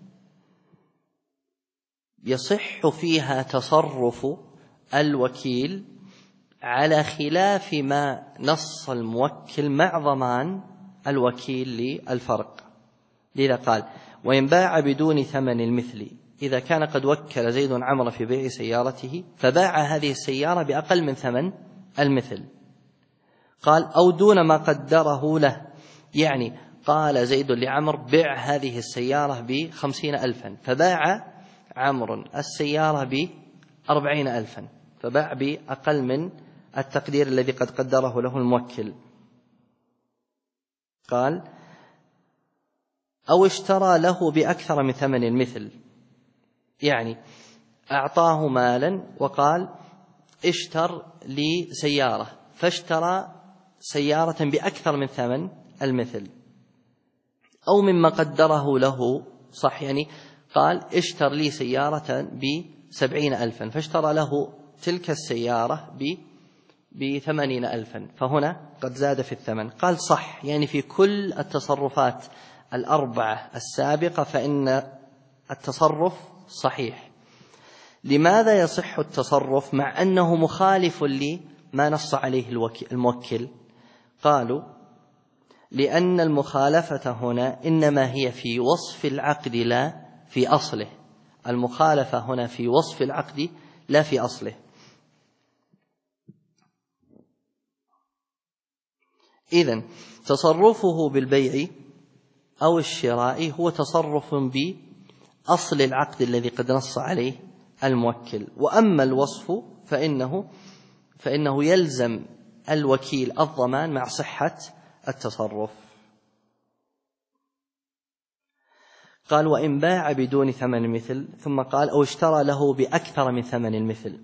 يصح فيها تصرف الوكيل على خلاف ما نص الموكل مع ضمان الوكيل للفرق. لذا قال: وإن باع بدون ثمن المثل، إذا كان قد وكل زيد عمرو في بيع سيارته فباع هذه السيارة بأقل من ثمن المثل. قال: أو دون ما قدره له، يعني قال زيد لعمر: بع هذه السيارة ب50,000، فباع عمرو السيارة ب40,000، فباع بأقل من التقدير الذي قد قدره له الموكل. قال: أو اشترى له بأكثر من ثمن المثل، يعني أعطاه مالا وقال: اشتر لي سيارة، فاشترى سيارة بأكثر من ثمن المثل، أو مما قدره له صح، يعني قال: اشتر لي سيارة ب70,000، فاشترى له تلك السيارة ب80,000، فهنا قد زاد في الثمن. قال: صح، يعني في كل التصرفات الأربعة السابقة فإن التصرف صحيح. لماذا يصح التصرف مع أنه مخالف لما نص عليه الموكل؟ قالوا: لأن المخالفة هنا إنما هي في وصف العقد لا في أصله. المخالفة هنا في وصف العقد لا في أصله. إذن تصرفه بالبيع أو الشراء هو تصرف بأصل العقد الذي قد نص عليه الموكل، وأما الوصف فإنه يلزم الوكيل الضمان مع صحة التصرف. قال: وإن باع بدون ثمن المثل، ثم قال: أو اشترى له بأكثر من ثمن المثل.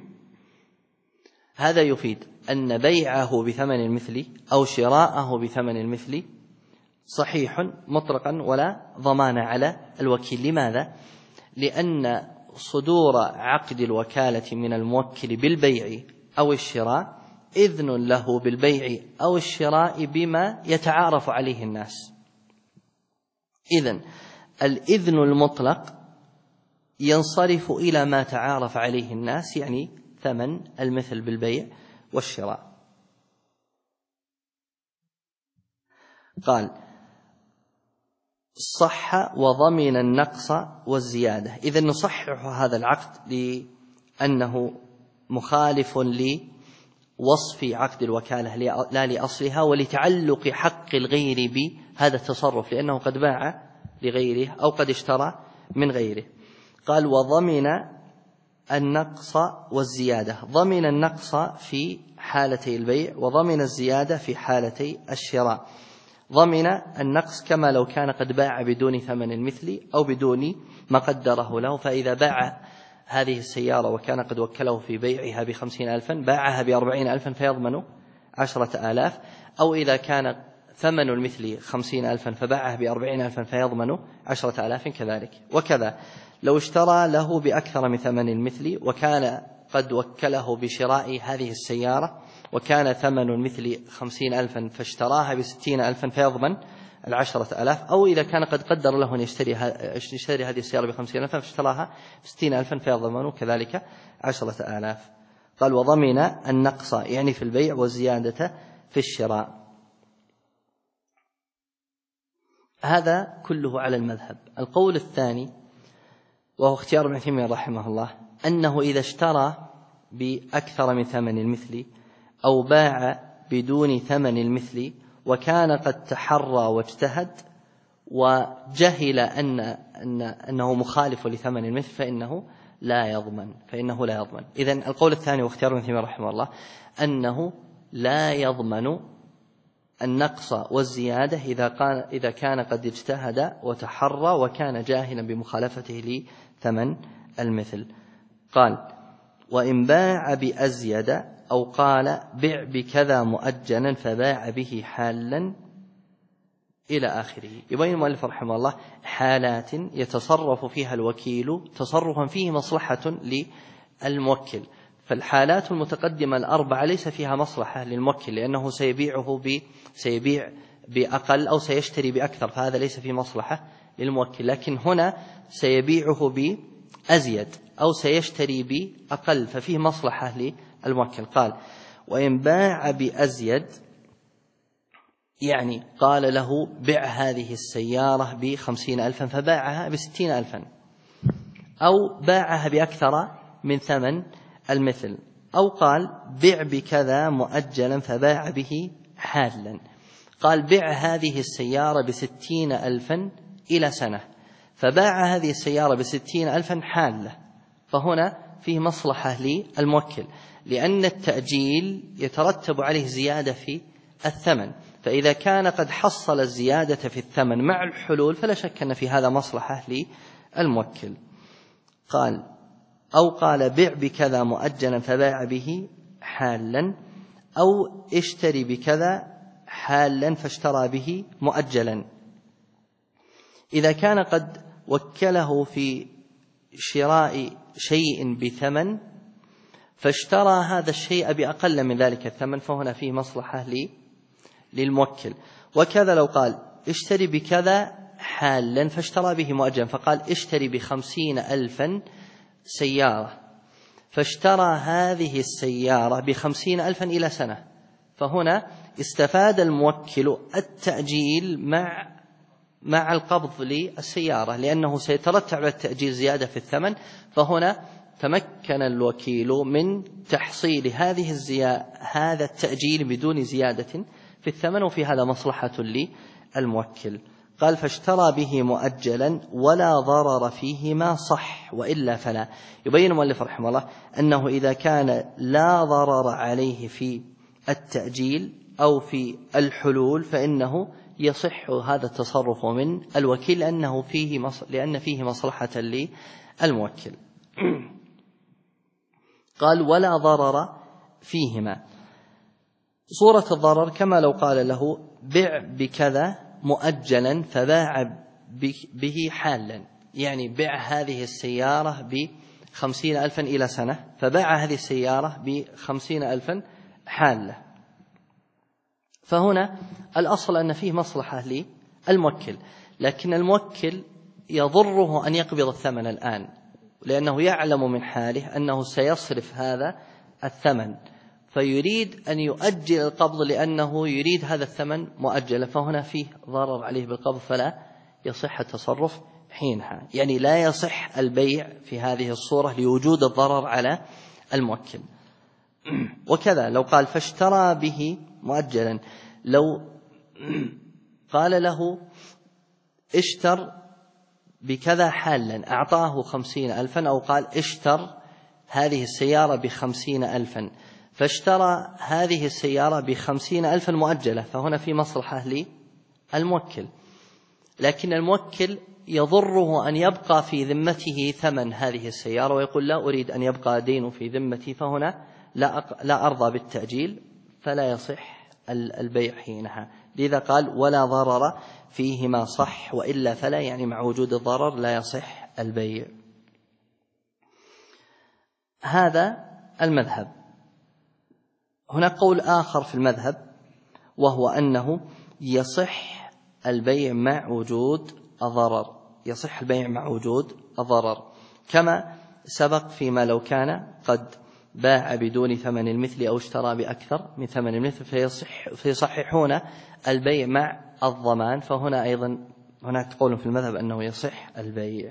هذا يفيد أن بيعه بثمن المثل أو شراءه بثمن المثل صحيح مطلقا ولا ضمان على الوكيل. لماذا؟ لأن صدور عقد الوكالة من الموكل بالبيع أو الشراء إذن له بالبيع أو الشراء بما يتعارف عليه الناس. إذن الإذن المطلق ينصرف إلى ما تعارف عليه الناس، يعني ثمن المثل بالبيع والشراء. قال: صح وضمن النقص والزيادة. إذن نصحح هذا العقد لأنه مخالف لوصف عقد الوكالة لا لأصلها، ولتعلق حق الغير بهذا التصرف، لأنه قد باع لغيره أو قد اشترى من غيره. قال: وضمن النقص والزيادة. ضمن النقص في حالتي البيع وضمن الزيادة في حالتي الشراء. ضمن النقص كما لو كان قد باع بدون ثمن المثل أو بدون ما قدره له، فإذا باع هذه السيارة وكان قد وكله في بيعها ب50,000 باعها ب40,000 فيضمن 10,000، أو إذا كان ثمن المثل 50,000 فباعها ب40,000 فيضمن 10,000 كذلك. وكذا لو اشترى له بأكثر من ثمن المثل وكان قد وكله بشراء هذه السيارة وكان ثمن المثل 50,000 فاشتراها ب60,000 فيضمن 10,000، أو إذا كان قد قدر له أن يشتري هذه السيارة ب50,000 فاشتراها ب60,000 فيضمن كذلك 10,000. قال وضمن النقص يعني في البيع والزيادة في الشراء. هذا كله على المذهب. القول الثاني وهو اختيار ابن تيمية رحمه الله أنه إذا اشترى بأكثر من ثمن المثل أو باع بدون ثمن المثل وكان قد تحرى واجتهد وجهل أنه مخالف لثمن المثل فإنه لا يضمن. إذن القول الثاني واختيار ابن تيمية رحمه الله أنه لا يضمن النقص والزيادة إذا كان قد اجتهد وتحرى وكان جاهلا بمخالفته لثمن المثل. قال وإن باع بأزيد أو قال بع بكذا مؤجلا فباع به حالا إلى آخره. يبين المؤلف رحمه الله حالات يتصرف فيها الوكيل تصرفا فيه مصلحة للموكل. فالحالات المتقدمة الأربعة ليس فيها مصلحة للموكل لأنه سيبيع بأقل أو سيشتري بأكثر، فهذا ليس فيه مصلحة للموكل. لكن هنا سيبيعه بأزيد أو سيشتري بأقل ففيه مصلحة للموكل. قال وإن باع بأزيد يعني قال له بع هذه السيارة ب50,000 فباعها ب60,000، أو باعها بأكثر من ثمن المثل، أو قال بع بكذا مؤجلا فباع به حالا. قال بع هذه السيارة ب60,000 إلى سنة فباع هذه السيارة ب60,000 حالة، فهنا فيه مصلحة للموكل لأن التأجيل يترتب عليه زيادة في الثمن، فإذا كان قد حصل الزيادة في الثمن مع الحلول فلا شك أن في هذا مصلحة للموكل. قال أو قال بع بكذا مؤجلا فباع به حالا، أو اشتري بكذا حالا فاشترى به مؤجلا. إذا كان قد وكله في شراء شيء بثمن فاشترى هذا الشيء بأقل من ذلك الثمن فهنا فيه مصلحة للموكل. وكذا لو قال اشتري بكذا حالا فاشترى به مؤجلا، فقال اشتري ب50,000 سيارة فاشترى هذه السيارة ب50,000 إلى سنة، فهنا استفاد الموكل التأجيل مع القبض للسيارة لأنه سيترتب على التأجيل زيادة في الثمن، فهنا تمكن الوكيل من تحصيل هذا التأجيل بدون زيادة في الثمن، وفي هذا مصلحة للموكل. قال فاشترى به مؤجلا ولا ضرر فيهما صح وإلا فلا. يبين المؤلف رحمه الله أنه إذا كان لا ضرر عليه في التأجيل أو في الحلول فإنه يصح هذا التصرف من الوكيل لأن فيه مصلحة للموكل. قال ولا ضرر فيهما. صورة الضرر كما لو قال له بع بكذا مؤجلا فباع به حالا، يعني بع هذه السيارة ب50,000 إلى سنة فباع هذه السيارة ب50,000 حالة، فهنا الأصل أن فيه مصلحة للموكل، لكن الموكل يضره أن يقبض الثمن الآن لأنه يعلم من حاله أنه سيصرف هذا الثمن، فيريد أن يؤجل القبض لأنه يريد هذا الثمن مؤجلا، فهنا فيه ضرر عليه بالقبض فلا يصح التصرف حينها، يعني لا يصح البيع في هذه الصورة لوجود الضرر على الموكل. وكذا لو قال فاشترى به مؤجلا، لو قال له اشتر بكذا حالا أعطاه 50,000، أو قال اشتر هذه السيارة ب50,000 فاشترى هذه السيارة ب50,000 مؤجلة، فهنا في مصلحة للموكل، لكن الموكل يضره أن يبقى في ذمته ثمن هذه السيارة ويقول لا أريد أن يبقى دين في ذمتي، فهنا لا أرضى بالتأجيل فلا يصح البيع حينها. لذا قال ولا ضرر فيهما صح وإلا فلا، يعني مع وجود الضرر لا يصح البيع. هذا المذهب. هناك قول آخر في المذهب وهو أنه يصح البيع مع وجود الضرر، يصح البيع مع وجود الضرر، كما سبق فيما لو كان قد باع بدون ثمن المثل أو اشترى بأكثر من ثمن المثل فيصححون البيع مع الضمان. فهنا أيضا هناك قول في المذهب أنه يصح البيع.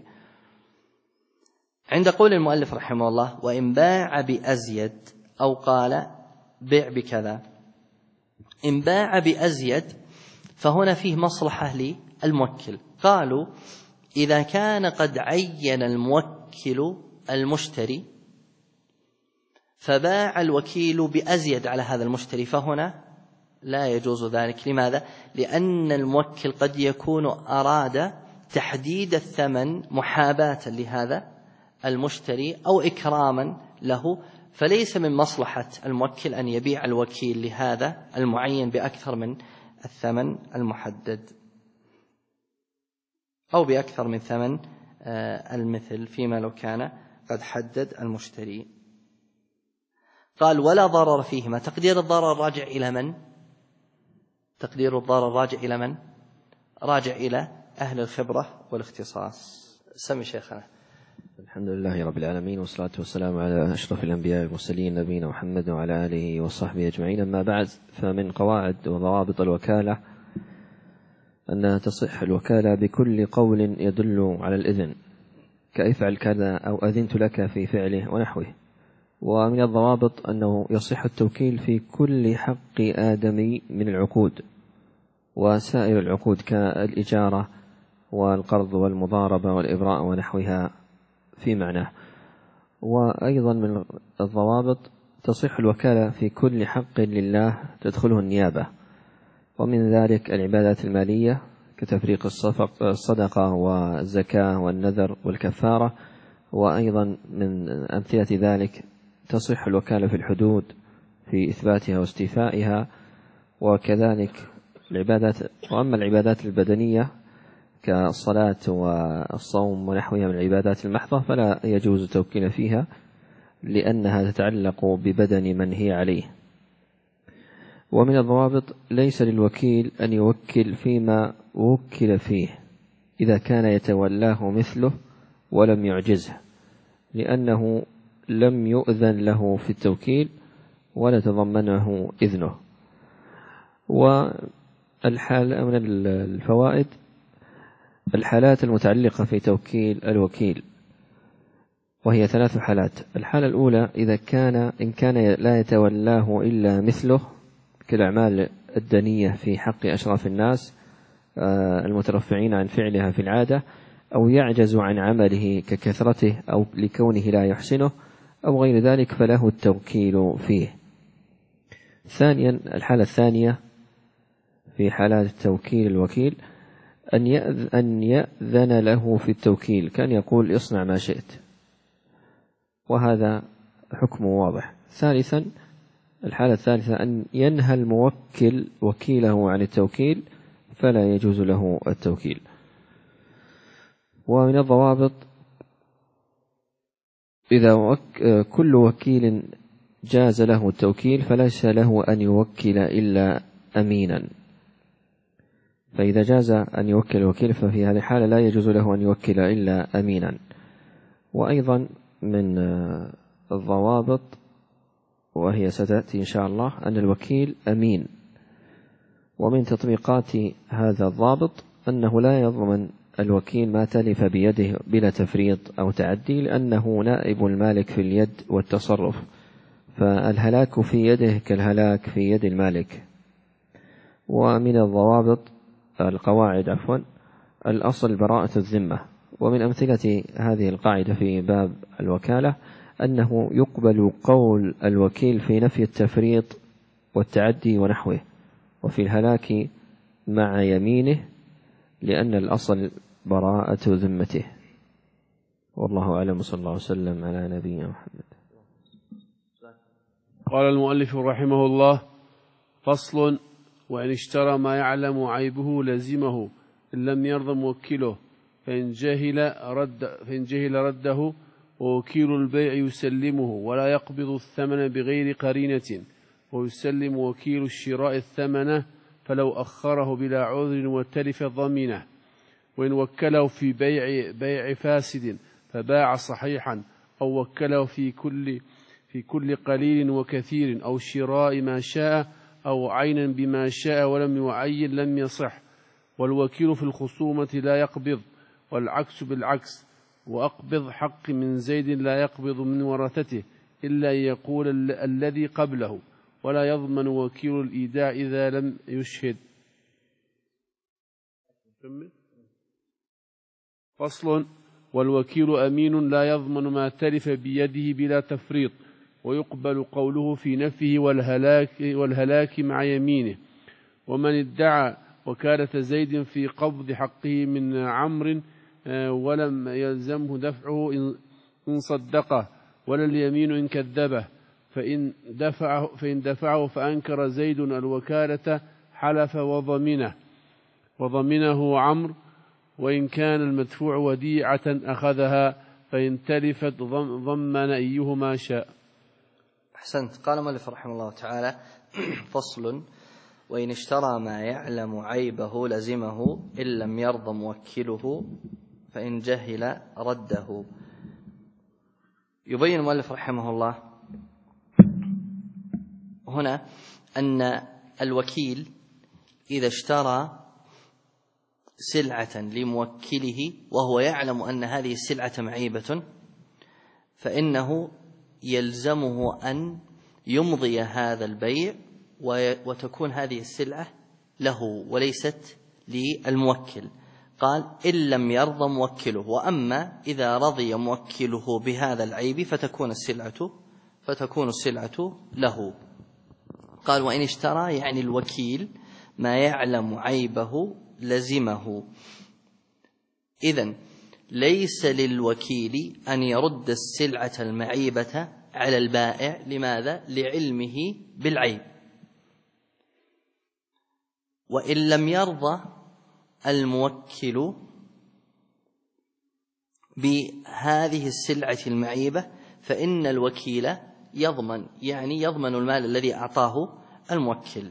عند قول المؤلف رحمه الله وإن باع بأزيد أو قال بيع بكذا، إن باع بأزيد فهنا فيه مصلحة للموكل. قالوا إذا كان قد عين الموكل المشتري فباع الوكيل بأزيد على هذا المشتري فهنا لا يجوز ذلك. لماذا؟ لأن الموكل قد يكون أراد تحديد الثمن محاباة لهذا المشتري أو إكراما له، فليس من مصلحة الموكل أن يبيع الوكيل لهذا المعين بأكثر من الثمن المحدد أو بأكثر من ثمن المثل فيما لو كان قد حدد المشتري. قال ولا ضرر فيهما. تقدير الضرر راجع إلى من؟ تقدير الضرر راجع إلى من؟ راجع إلى أهل الخبرة والاختصاص. سمي شيخنا. الحمد لله رب العالمين، والصلاة والسلام على أشرف الأنبياء والمرسلين نبينا محمد وعلى آله وصحبه أجمعين. أما بعد، فمن قواعد وضوابط الوكالة أنها تصح الوكالة بكل قول يدل على الإذن، كافعل كذا أو أذنت لك في فعله ونحوه. ومن الضوابط أنه يصح التوكيل في كل حق آدمي من العقود وسائر العقود كالإجارة والقرض والمضاربة والإبراء ونحوها في معناه. وأيضا من الضوابط تصح الوكالة في كل حق لله تدخله النيابة، ومن ذلك العبادات المالية كتفريق الصدقة والزكاة والنذر والكفارة. وأيضا من أمثلة ذلك تصح الوكالة في الحدود في إثباتها واستيفائها، وكذلك العبادات. وأما العبادات البدنية كالصلاة والصوم ونحوها من العبادات المحضة فلا يجوز التوكيل فيها لأنها تتعلق ببدن من هي عليه. ومن الضوابط ليس للوكيل أن يوكل فيما وكل فيه إذا كان يتولاه مثله ولم يعجزه، لأنه لم يؤذن له في التوكيل ولا تضمنه إذنه. والحال من الفوائد الحالات المتعلقة في توكيل الوكيل، وهي 3 حالات. الحالة الأولى إن كان لا يتولاه إلا مثله كالأعمال الدنية في حق أشراف الناس المترفعين عن فعلها في العادة، أو يعجز عن عمله ككثرته أو لكونه لا يحسنه أو غير ذلك فله التوكيل فيه. ثانيا، الحالة الثانية في حالات توكيل الوكيل أن يأذن له في التوكيل، كان يقول اصنع ما شئت، وهذا حكم واضح. ثالثا، الحالة الثالثة أن ينهى الموكل وكيله عن التوكيل فلا يجوز له التوكيل. ومن الضوابط إذا كل وكيل جاز له التوكيل فليس له أن يوكل إلا أمينا، فإذا جاز أن يوكل الوكيل ففي هذه الحالة لا يجوز له أن يوكل إلا أمينا. وأيضا من الضوابط وهي ستأتي إن شاء الله أن الوكيل أمين. ومن تطبيقات هذا الضابط أنه لا يضمن الوكيل ما تلف بيده بلا تفريط أو تعدي، لأنه نائب المالك في اليد والتصرف، فالهلاك في يده كالهلاك في يد المالك. ومن الضوابط القواعد الأصل براءة الذمة. ومن أمثلة هذه القاعدة في باب الوكالة أنه يقبل قول الوكيل في نفي التفريط والتعدي ونحوه، وفي الهلاك مع يمينه، لأن الأصل براءة ذمته. والله أعلم، صلى الله وسلم على نبينا محمد. قال المؤلف رحمه الله: فصل: وإن اشترى ما يعلم عيبه لزمه إن لم يرضى موكله، فإن جهل رده، ووكيل البيع يسلمه ولا يقبض الثمن بغير قرينة، ويسلم وكيل الشراء الثمن فلو أخره بلا عذر وتلف ضمنه. وإن وكله في بيع فاسد فباع صحيحا، أو وكله في كل قليل وكثير، أو شراء ما شاء، أو عينا بما شاء ولم يعين، لم يصح. والوكيل في الخصومة لا يقبض، والعكس بالعكس. وأقبض حق من زيد لا يقبض من ورثته إلا أن يقول الذي قبله، ولا يضمن وكيل الإيداع إذا لم يشهد. فصل. والوكيل أمين لا يضمن ما تلف بيده بلا تفريط، ويقبل قوله في نفيه والهلاك مع يمينه. ومن ادعى وكالة زيد في قبض حقه من عمرو ولم يلزمه دفعه إن صدقه، ولا اليمين إن كذبه، فإن دفعه فأنكر زيد الوكالة حلف وضمنه عمرو، وإن كان المدفوع وديعة أخذها، فإن تلفت ضمن أيهما شاء. أحسنت. قال مؤلف رحمه الله تعالى: فصل. وإن اشترى ما يعلم عيبه لزمه إن لم يرض موكله، فإن جهل رده. يبين المؤلف رحمه الله هنا أن الوكيل إذا اشترى سلعة لموكله وهو يعلم أن هذه السلعة معيبة، فإنه يلزمه أن يمضي هذا البيع وتكون هذه السلعة له وليست للموكل. قال: إن لم يرضى موكله. وأما إذا رضي موكله بهذا العيب فتكون السلعة له. قال: وإن اشترى يعني الوكيل ما يعلم عيبه لزمه. إذن ليس للوكيل أن يرد السلعة المعيبة على البائع. لماذا؟ لعلمه بالعيب. وإن لم يرضى الموكل بهذه السلعة المعيبة فإن الوكيل يضمن المال الذي أعطاه الموكل.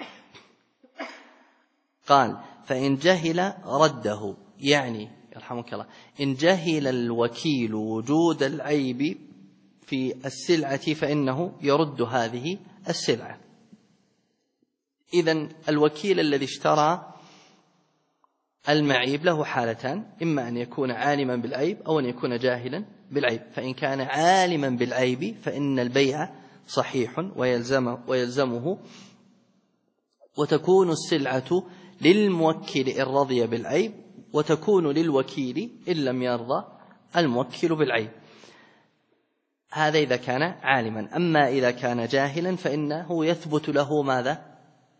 قال: فإن جهل رده، يعني يرحمك الله إن جهل الوكيل وجود العيب في السلعة فإنه يرد هذه السلعة. إذن الوكيل الذي اشترى المعيب له حالتان: إما أن يكون عالما بالعيب أو أن يكون جاهلا بالعيب. فإن كان عالما بالعيب فإن البيع صحيح ويلزمه، وتكون السلعة للموكل إن رضي بالعيب، وتكون للوكيل إن لم يرضى الموكل بالعيب. هذا إذا كان عالما. أما إذا كان جاهلا فإنه يثبت له ماذا؟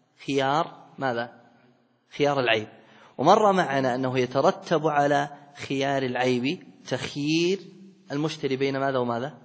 خيار العيب. ومر معنا أنه يترتب على خيار العيب تخيير المشتري بين ماذا وماذا؟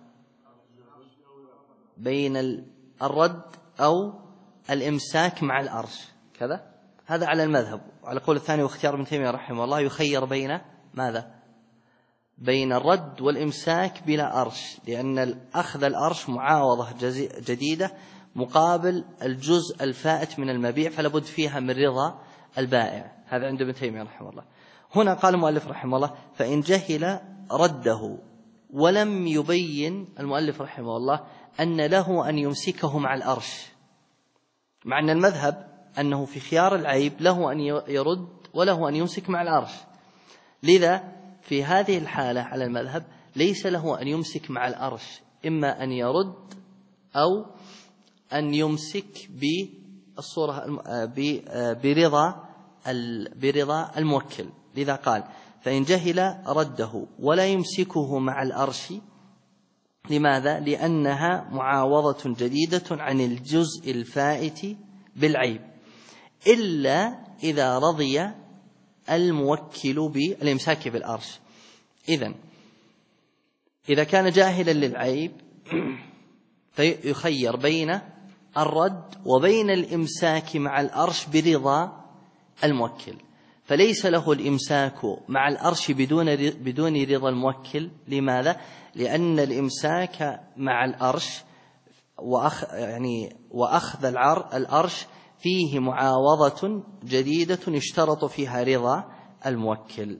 بين الرد أو الإمساك مع الأرش كذا. هذا على المذهب. وعلى قول الثاني واختيار ابن تيمية رحمه الله يخير بين ماذا؟ بين الرد والإمساك بلا أرش، لأن أخذ الأرش معاوضة جديدة مقابل الجزء الفائت من المبيع، فلا بد فيها من رضا البائع. هذا عند ابن تيمية رحمه الله. هنا قال المؤلف رحمه الله: فإن جهل رده. ولم يبين المؤلف رحمه الله أن له أن يمسكه مع الأرش، مع أن المذهب أنه في خيار العيب له أن يرد وله أن يمسك مع الأرش. لذا في هذه الحالة على المذهب ليس له أن يمسك مع الأرش، إما أن يرد أو أن يمسك برضا الموكل. لذا قال: فإن جهل رده ولا يمسكه مع الأرش. لماذا؟ لأنها معاوضة جديدة عن الجزء الفائت بالعيب، إلا إذا رضي الموكل بالإمساك بالأرش. إذا كان جاهلا للعيب فيخير بين الرد وبين الإمساك مع الأرش برضا الموكل. فليس له الإمساك مع الأرش بدون رضا الموكل. لماذا؟ لأن الإمساك مع الأرش وأخذ الأرش فيه معاوضة جديدة يشترط فيها رضا الموكل.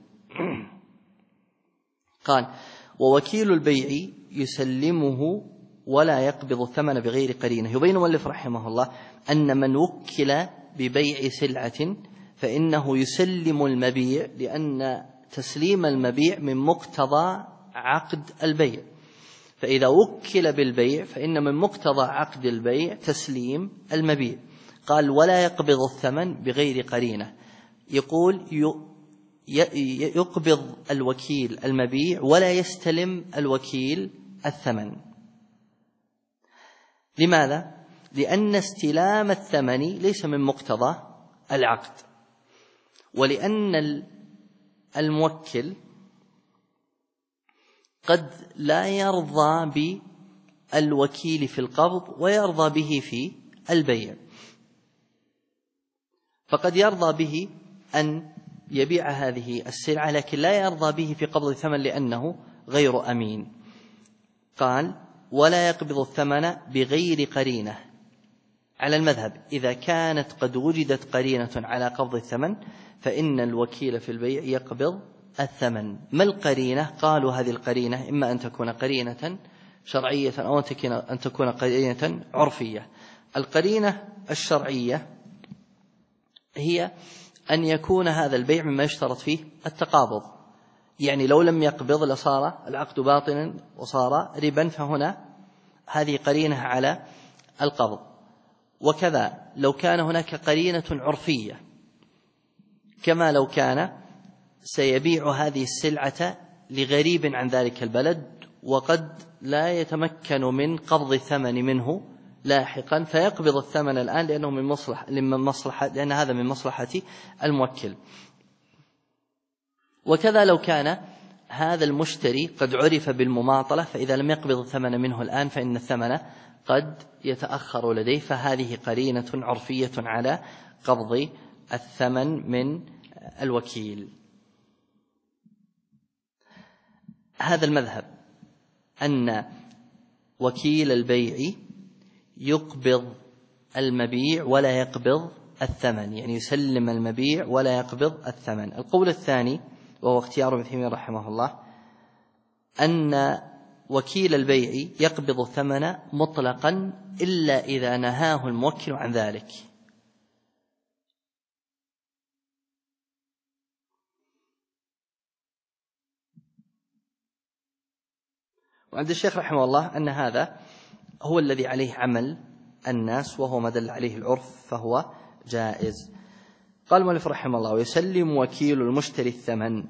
قال: ووكيل البيع يسلمه ولا يقبض الثمن بغير قرينة. يبين المؤلف رحمه الله أن من وكل ببيع سلعة فإنه يسلم المبيع، لأن تسليم المبيع من مقتضى عقد البيع، فإذا وكل بالبيع فإن من مقتضى عقد البيع تسليم المبيع. قال: ولا يقبض الثمن بغير قرينة، يقول يقبض الوكيل المبيع ولا يستلم الوكيل الثمن. لماذا؟ لأن استلام الثمن ليس من مقتضى العقد، ولأن الموكل قد لا يرضى بالوكيل في القبض ويرضى به في البيع، فقد يرضى به أن يبيع هذه السلعة لكن لا يرضى به في قبض الثمن لأنه غير أمين. قال: ولا يقبض الثمن بغير قرينة. على المذهب إذا كانت قد وجدت قرينة على قبض الثمن فإن الوكيل في البيع يقبض الثمن. ما القرينة؟ قالوا: هذه القرينة إما أن تكون قرينة شرعية أو أن تكون قرينة عرفية. القرينة الشرعية هي أن يكون هذا البيع مما يشترط فيه التقابض، يعني لو لم يقبض لصار العقد باطلا وصار ربا، فهنا هذه قرينة على القبض. وكذا لو كان هناك قرينة عرفية، كما لو كان سيبيع هذه السلعة لغريب عن ذلك البلد وقد لا يتمكن من قبض الثمن منه لاحقا، فيقبض الثمن الآن لأن هذا من مصلحة الموكل. وكذا لو كان هذا المشتري قد عرف بالمماطلة، فإذا لم يقبض الثمن منه الآن فإن الثمن قد يتأخر لديه، فهذه قرينة عرفية على قبض الثمن من الوكيل. هذا المذهب أن وكيل البيع يقبض المبيع ولا يقبض الثمن، يعني يسلم المبيع ولا يقبض الثمن. القول الثاني وهو اختيار ابن تيمية رحمه الله أن وكيل البيع يقبض الثمن مطلقا إلا إذا نهاه الموكل عن ذلك. وعند الشيخ رحمه الله أن هذا هو الذي عليه عمل الناس وهو ما دل عليه العرف فهو جائز. قال المؤلف رحمه الله: ويسلم وكيل المشتري الثمن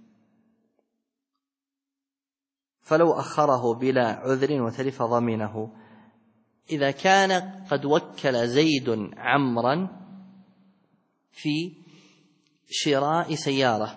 فلو أخره بلا عذر وتلف ضمينه. إذا كان قد وكل زيد عمرا في شراء سيارة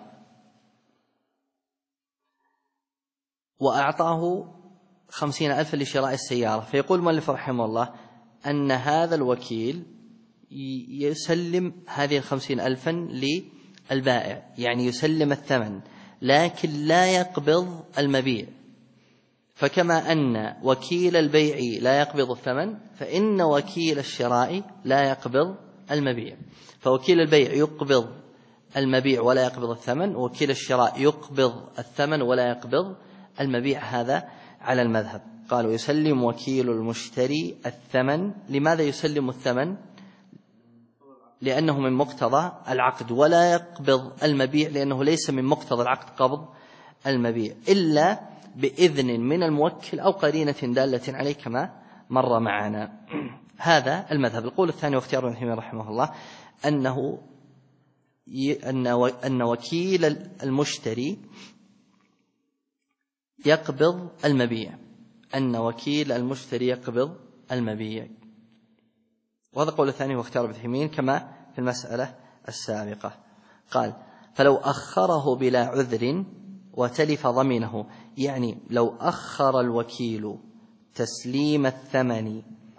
وأعطاه 50,000 لشراء السيارة، فيقول المؤلف رحمه الله أن هذا الوكيل يسلم هذه 50,000 للبائع، يعني يسلم الثمن لكن لا يقبض المبيع. فكما أن وكيل البيع لا يقبض الثمن فإن وكيل الشراء لا يقبض المبيع. فوكيل البيع يقبض المبيع ولا يقبض الثمن، ووكيل الشراء يقبض الثمن ولا يقبض المبيع. هذا على المذهب. قالوا: يسلم وكيل المشتري الثمن. لماذا يسلم الثمن؟ لأنه من مقتضى العقد، ولا يقبض المبيع لأنه ليس من مقتضى العقد قبض المبيع إلا بإذن من الموكل أو قرينة دالة عليه كما مر معنا. هذا المذهب. القول الثاني واختيار ابن تيمية رحمه الله أن وكيل المشتري يقبض المبيع، أن وكيل المشتري يقبض المبيع. وهذا القول الثاني واختيار ابن تيمية كما في المسألة السابقة. قال: فلو أخره بلا عذر وتلف ضمينه، يعني لو أخر الوكيل تسليم الثمن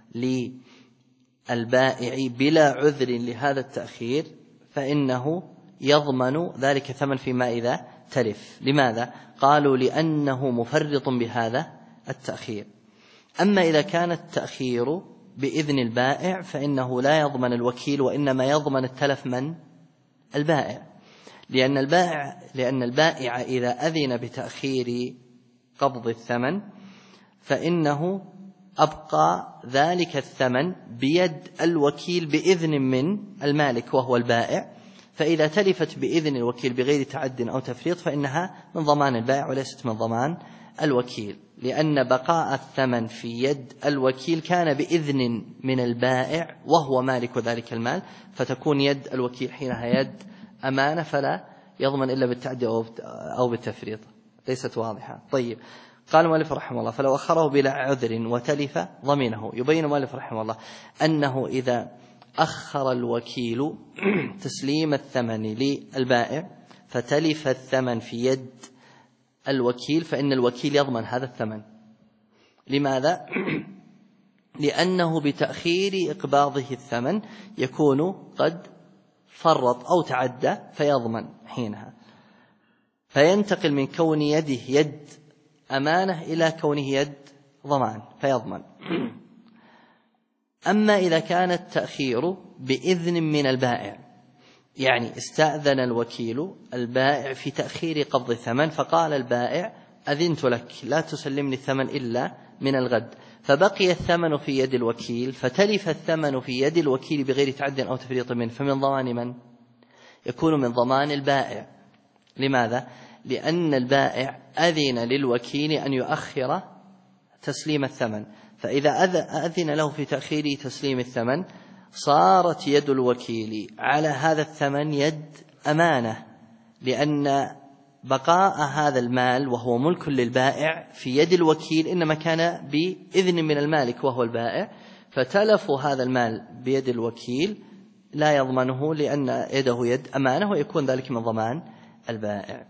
للبائع بلا عذر لهذا التأخير فإنه يضمن ذلك الثمن فيما إذا تلف. لماذا؟ قالوا: لأنه مفرط بهذا التأخير. أما إذا كان التأخير بإذن البائع فإنه لا يضمن الوكيل، وإنما يضمن التلف من؟ البائع، لأن البائع إذا أذن بتأخير قبض الثمن فإنه أبقى ذلك الثمن بيد الوكيل بإذن من المالك وهو البائع، فإذا تلفت بإذن الوكيل بغير تعد أو تفريط فإنها من ضمان البائع وليست من ضمان الوكيل، لأن بقاء الثمن في يد الوكيل كان بإذن من البائع وهو مالك ذلك المال، فتكون يد الوكيل حينها يد أمانة فلا يضمن إلا بالتعدي أو بالتفريط. ليست واضحة. طيب، قال المؤلف رحمه الله: فلو أخره بلا عذر وتلف ضمنه. يبين المؤلف رحمه الله أنه إذا أخر الوكيل تسليم الثمن للبائع فتلف الثمن في يد الوكيل فإن الوكيل يضمن هذا الثمن. لماذا؟ لأنه بتأخير إقباضه الثمن يكون قد فرط أو تعدى فيضمن حينها، فينتقل من كون يده يد أمانة إلى كونه يد ضمان فيضمن. أما إذا كان التأخير بإذن من البائع، يعني استأذن الوكيل البائع في تأخير قبض الثمن فقال البائع: أذنت لك لا تسلمني الثمن إلا من الغد، فبقي الثمن في يد الوكيل فتلف الثمن في يد الوكيل بغير تعد أو تفريط منه، فمن ضمان من؟ يكون من ضمان البائع. لماذا؟ لأن البائع أذن للوكيل أن يؤخر تسليم الثمن، فإذا أذن له في تأخير تسليم الثمن صارت يد الوكيل على هذا الثمن يد أمانة، لأن بقاء هذا المال وهو ملك للبائع في يد الوكيل إنما كان بإذن من المالك وهو البائع، فتلف هذا المال بيد الوكيل لا يضمنه لأن يده يد أمانة، ويكون ذلك من ضمان البائع.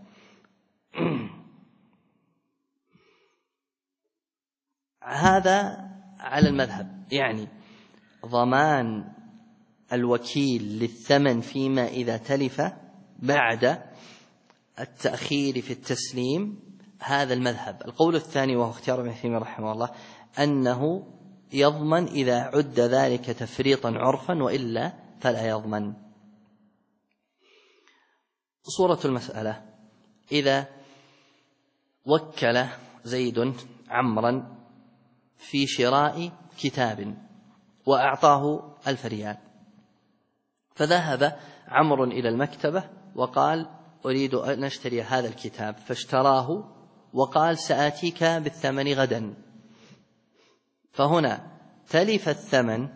هذا على المذهب، يعني ضمان الوكيل للثمن فيما إذا تلف بعد التأخير في التسليم، هذا المذهب. القول الثاني وهو اختيار ابن تيمية رحمه الله أنه يضمن إذا عد ذلك تفريطا عرفا، وإلا فلا يضمن. صورة المسألة: إذا وكل زيد عمرا في شراء كتاب وأعطاه 1000 ريال، فذهب عمرو إلى المكتبة وقال: أريد أن أشتري هذا الكتاب، فاشتراه وقال: سآتيك بالثمن غدا. فهنا تلف الثمن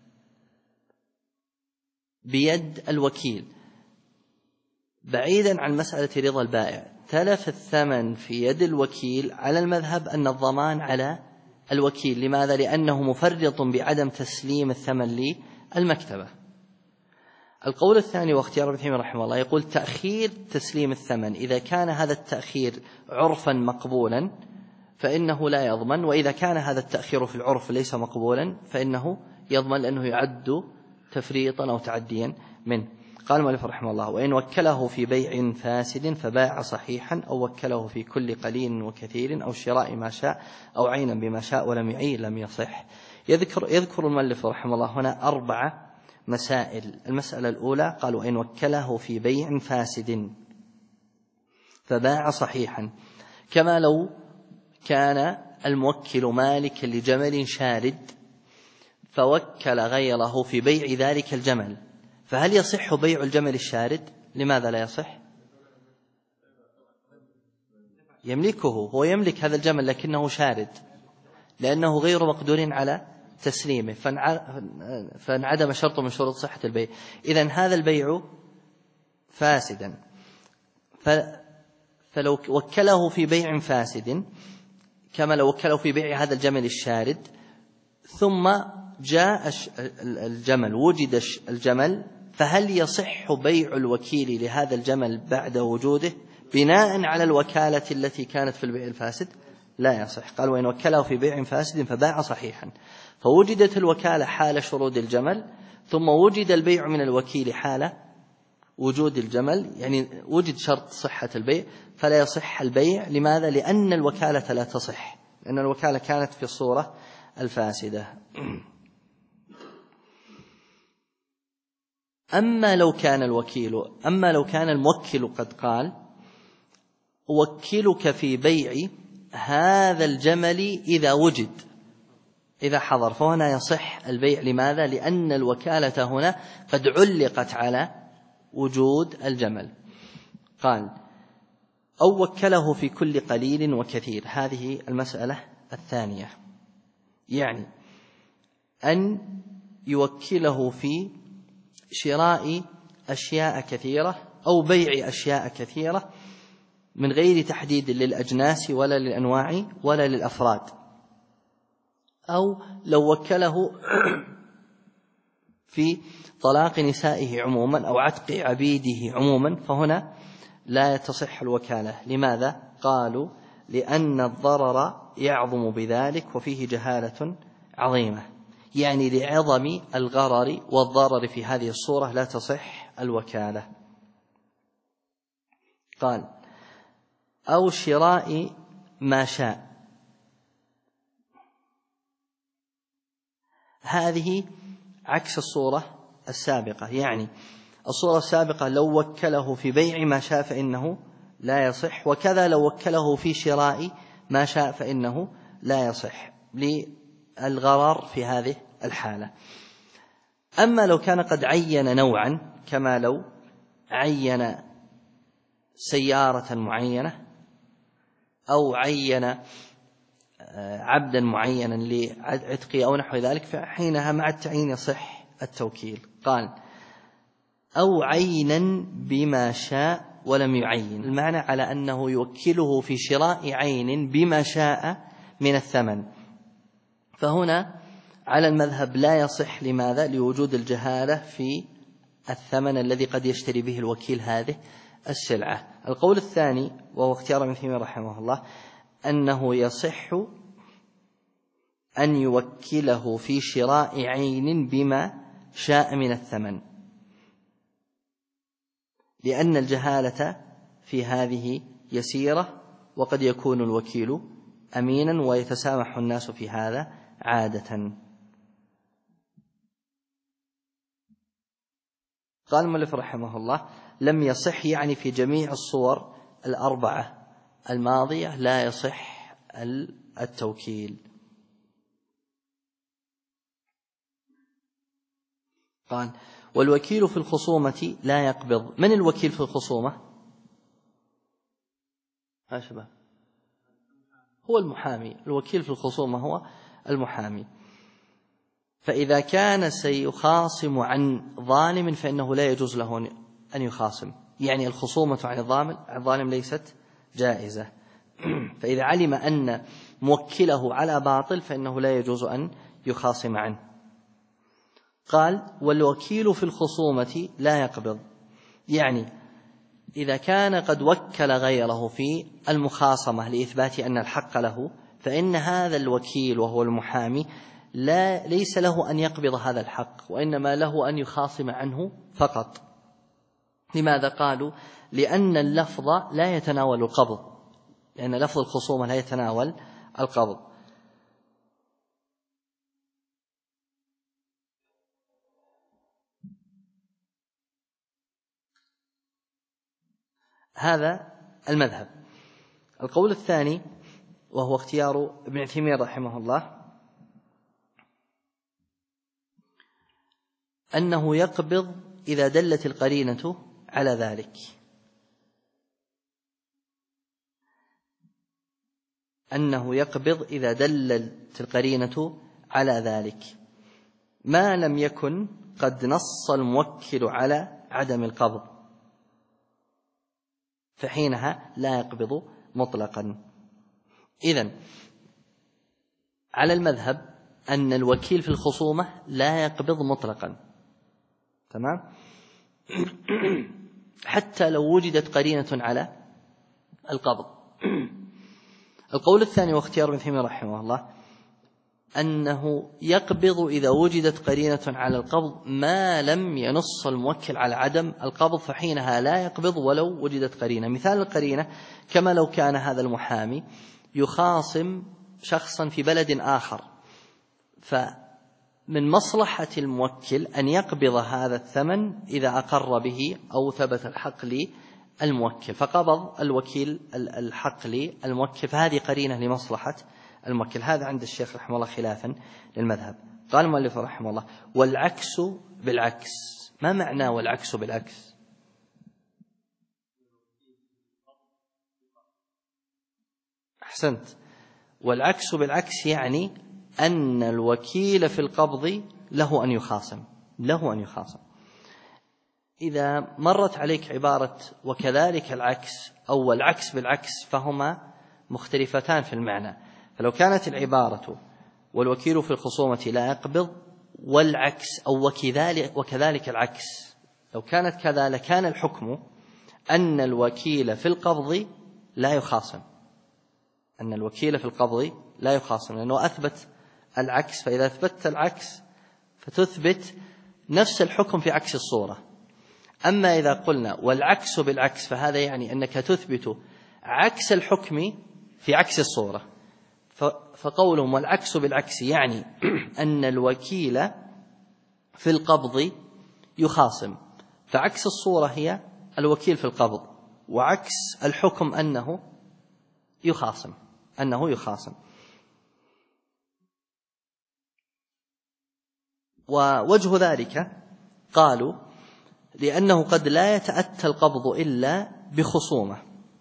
بيد الوكيل بعيدا عن مسألة رضا البائع، تلف الثمن في يد الوكيل. على المذهب أن الضمان على الوكيل. لماذا؟ لأنه مفرط بعدم تسليم الثمن للمكتبة. القول الثاني واختيار ابن تيمية رحمه الله يقول: تأخير تسليم الثمن إذا كان هذا التأخير عرفا مقبولا فإنه لا يضمن، وإذا كان هذا التأخير في العرف ليس مقبولا فإنه يضمن، لأنه يعد تفريطا أو تعديا منه. قال المؤلف رحمه الله: وإن وكله في بيع فاسد فباع صحيحا، أو وكله في كل قليل وكثير، أو شراء ما شاء، أو عينا بما شاء ولم يعي لم يصح. يذكر المؤلف رحمه الله هنا 4 مسائل. المسألة الأولى قال: وإن وكله في بيع فاسد فباع صحيحا، كما لو كان الموكل مالكا لجمل شارد فوكل غيره في بيع ذلك الجمل، فهل يصح بيع الجمل الشارد؟ لماذا لا يصح؟ يملكه، هو يملك هذا الجمل لكنه شارد لأنه غير مقدور على تسليمه، فانعدم شرط من شروط صحة البيع. إذن هذا البيع فاسدا، فلو وكله في بيع فاسد كما لو وكله في بيع هذا الجمل الشارد، ثم جاء الجمل وجد الجمل، فهل يصح بيع الوكيل لهذا الجمل بعد وجوده بناء على الوكالة التي كانت في البيع الفاسد؟ لا يصح. قال: وإن وكله في بيع فاسد فباع صحيحا، فوجدت الوكالة حال شرود الجمل، ثم وجد البيع من الوكيل حال وجود الجمل، يعني وجد شرط صحة البيع، فلا يصح البيع. لماذا؟ لأن الوكالة لا تصح، لأن الوكالة كانت في الصورة الفاسدة. أما لو كان الموكل قد قال أوكلك في بيع هذا الجمل إذا وجد، إذا حضر، فهنا يصح البيع. لماذا؟ لأن الوكالة هنا قد علقت على وجود الجمل. قال أو وكله في كل قليل وكثير. هذه المسألة الثانية، يعني أن يوكله في شراء أشياء كثيرة أو بيع أشياء كثيرة من غير تحديد للأجناس ولا للأنواع ولا للأفراد. أو لو وكله في طلاق نسائه عموما أو عتق عبيده عموما، فهنا لا تصح الوكالة. لماذا؟ قالوا لأن الضرر يعظم بذلك وفيه جهالة عظيمة، يعني لعظم الغرر والضرر في هذه الصورة لا تصح الوكالة. قال أو شراء ما شاء. هذه عكس الصورة السابقة، يعني الصورة السابقة لو وكله في بيع ما شاء فإنه لا يصح، وكذا لو وكله في شراء ما شاء فإنه لا يصح للغرر في هذه الحالة. أما لو كان قد عين نوعا، كما لو عين سيارة معينة أو عين عبدا معينا لعتقه أو نحو ذلك، فحينها مع التعيين يصح التوكيل. قال أو عينا بما شاء ولم يعين، المعنى على أنه يوكله في شراء عين بما شاء من الثمن، فهنا على المذهب لا يصح. لماذا؟ لوجود الجهالة في الثمن الذي قد يشتري به الوكيل هذه السلعة. القول الثاني وهو اختيار ابن تيمية رحمه الله أنه يصح أن يوكله في شراء عين بما شاء من الثمن، لأن الجهالة في هذه يسيرة، وقد يكون الوكيل أمينا ويتسامح الناس في هذا عادة. قال المؤلف رحمه الله لم يصح، يعني في جميع الصور الأربعة الماضية لا يصح التوكيل. قال والوكيل في الخصومة لا يقبض. من الوكيل في الخصومة؟ شباب هو المحامي. الوكيل في الخصومة هو المحامي. فإذا كان سيخاصم عن ظالم فإنه لا يجوز له أن يخاصم، يعني الخصومة عن الظالم ليست جائزة. فإذا علم أن موكله على باطل فإنه لا يجوز أن يخاصم عنه. قال والوكيل في الخصومة لا يقبض، يعني إذا كان قد وكل غيره في المخاصمة لإثبات أن الحق له، فإن هذا الوكيل وهو المحامي ليس له أن يقبض هذا الحق، وإنما له أن يخاصم عنه فقط. لماذا؟ قالوا لأن اللفظ لا يتناول القبض، لأن لفظ الخصومة لا يتناول القبض. هذا المذهب. القول الثاني وهو اختيار ابن تيمية رحمه الله أنه يقبض إذا دلت القرينة على ذلك، أنه يقبض إذا دلت القرينة على ذلك، ما لم يكن قد نص الموكل على عدم القبض، فحينها لا يقبض مطلقا. إذن على المذهب أن الوكيل في الخصومة لا يقبض مطلقا، تمام، حتى لو وجدت قرينة على القبض. القول الثاني واختيار ابن تيمية رحمه الله أنه يقبض إذا وجدت قرينة على القبض ما لم ينص الموكل على عدم القبض، فحينها لا يقبض ولو وجدت قرينة. مثال القرينة كما لو كان هذا المحامي يخاصم شخصا في بلد آخر، فما من مصلحة الموكل أن يقبض هذا الثمن إذا أقر به أو ثبت الحق للموكل، فقبض الوكيل الحق للموكل، فهذه قرينة لمصلحة الموكل. هذا عند الشيخ رحمه الله خلافا للمذهب. قال المؤلف رحمه الله: والعكس بالعكس. ما معنى والعكس بالعكس؟ أحسنت. والعكس بالعكس يعني أن الوكيل في القبض له أن يخاصم. إذا مرت عليك عبارة وكذلك العكس أو والعكس بالعكس فهما مختلفتان في المعنى. فلو كانت العبارة والوكيل في الخصومة لا يقبض والعكس أو وكذلك العكس، لو كانت كذا لكان الحكم أن الوكيل في القبض لا يخاصم، لأنه أثبت العكس. فإذا أثبت العكس فتثبت نفس الحكم في عكس الصورة. أما إذا قلنا والعكس بالعكس فهذا يعني أنك تثبت عكس الحكم في عكس الصورة. فقولهم والعكس بالعكس يعني أن الوكيل في القبض يخاصم، فعكس الصورة هي الوكيل في القبض، وعكس الحكم أنه يخاصم. ووجه ذلك قالوا لأنه قد لا يتأتى القبض إلا بخصومة،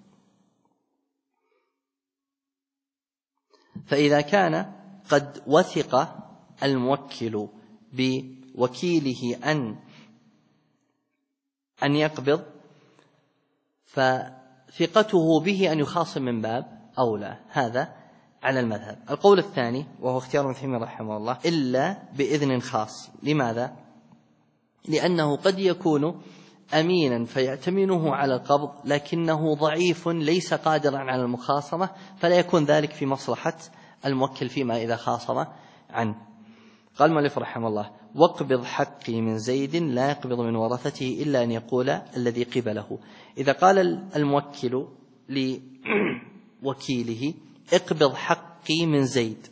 فإذا كان قد وثق الموكل بوكيله أن يقبض، فثقته به أن يخاصم من باب أولى. هذا على المذهب. القول الثاني وهو اختيار ابن تيمية رحمه الله: إلا بإذن خاص. لماذا؟ لأنه قد يكون أمينا فيأتمنه على القبض لكنه ضعيف ليس قادرا على المخاصمة، فلا يكون ذلك في مصلحة الموكل فيما إذا خاصم عنه. قال المؤلف رحمه الله: واقبض حقي من زيد لا يقبض من ورثته إلا أن يقول الذي قبله. إذا قال الموكل لوكيله: اقبض حقي من زيد،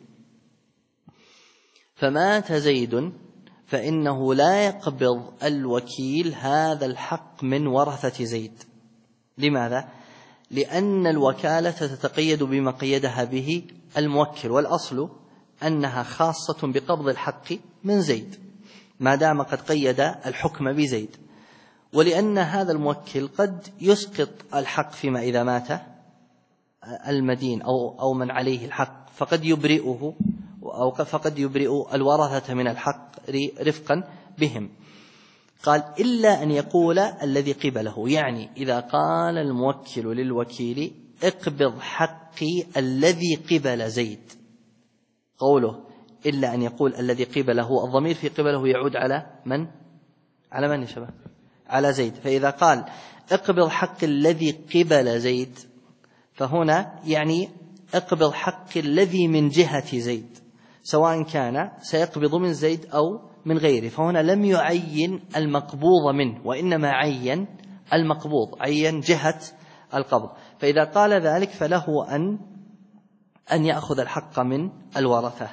فمات زيد، فإنه لا يقبض الوكيل هذا الحق من ورثة زيد. لماذا؟ لأن الوكالة تتقيد بما قيدها به الموكل، والأصل أنها خاصة بقبض الحق من زيد ما دام قد قيد الحكم بزيد. ولأن هذا الموكل قد يسقط الحق فيما إذا مات المدين أو من عليه الحق، فقد يبرئه أو فقد يبرئ الورثة من الحق رفقا بهم. قال: إلا أن يقول الذي قبله، يعني إذا قال الموكل للوكيل: اقبض حقي الذي قبل زيد، قوله إلا أن يقول الذي قبله، الضمير في قبله يعود على من؟ على من يا شباب؟ على زيد. فإذا قال اقبض حق الذي قبل زيد، فهنا يعني اقبض حق الذي من جهة زيد، سواء كان سيقبض من زيد أو من غيره. فهنا لم يعين المقبوض منه، وإنما عين المقبوض، عين جهة القبض. فإذا قال ذلك فله أن يأخذ الحق من الورثة.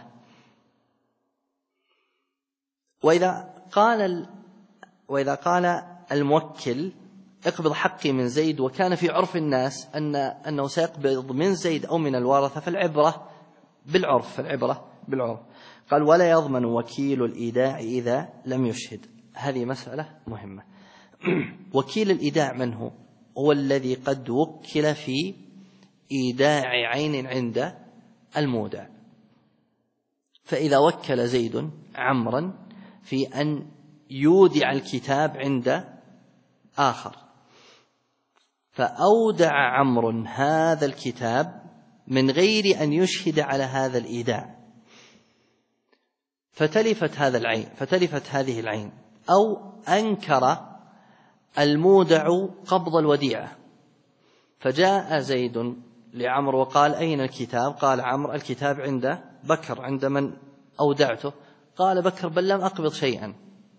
وإذا قال الموكل اقبض حقي من زيد، وكان في عرف الناس أنه سيقبض من زيد أو من الورثة، فالعبرة بالعرف. قال: ولا يضمن وكيل الإيداع إذا لم يشهد. هذه مسألة مهمة. وكيل الإيداع من هو؟ هو الذي قد وكل في إيداع عين عند المودع. فإذا وكل زيد عمرا في أن يودع الكتاب عند آخر، فأودع عمرو هذا الكتاب من غير أن يشهد على هذا الإيداع، فتلفت هذه العين، أو أنكر المودع قبض الوديعة، فجاء زيد لعمرو وقال: أين الكتاب؟ قال عمرو: الكتاب عند بكر، عند من أودعته. قال بكر: بل لم أقبض شيئا.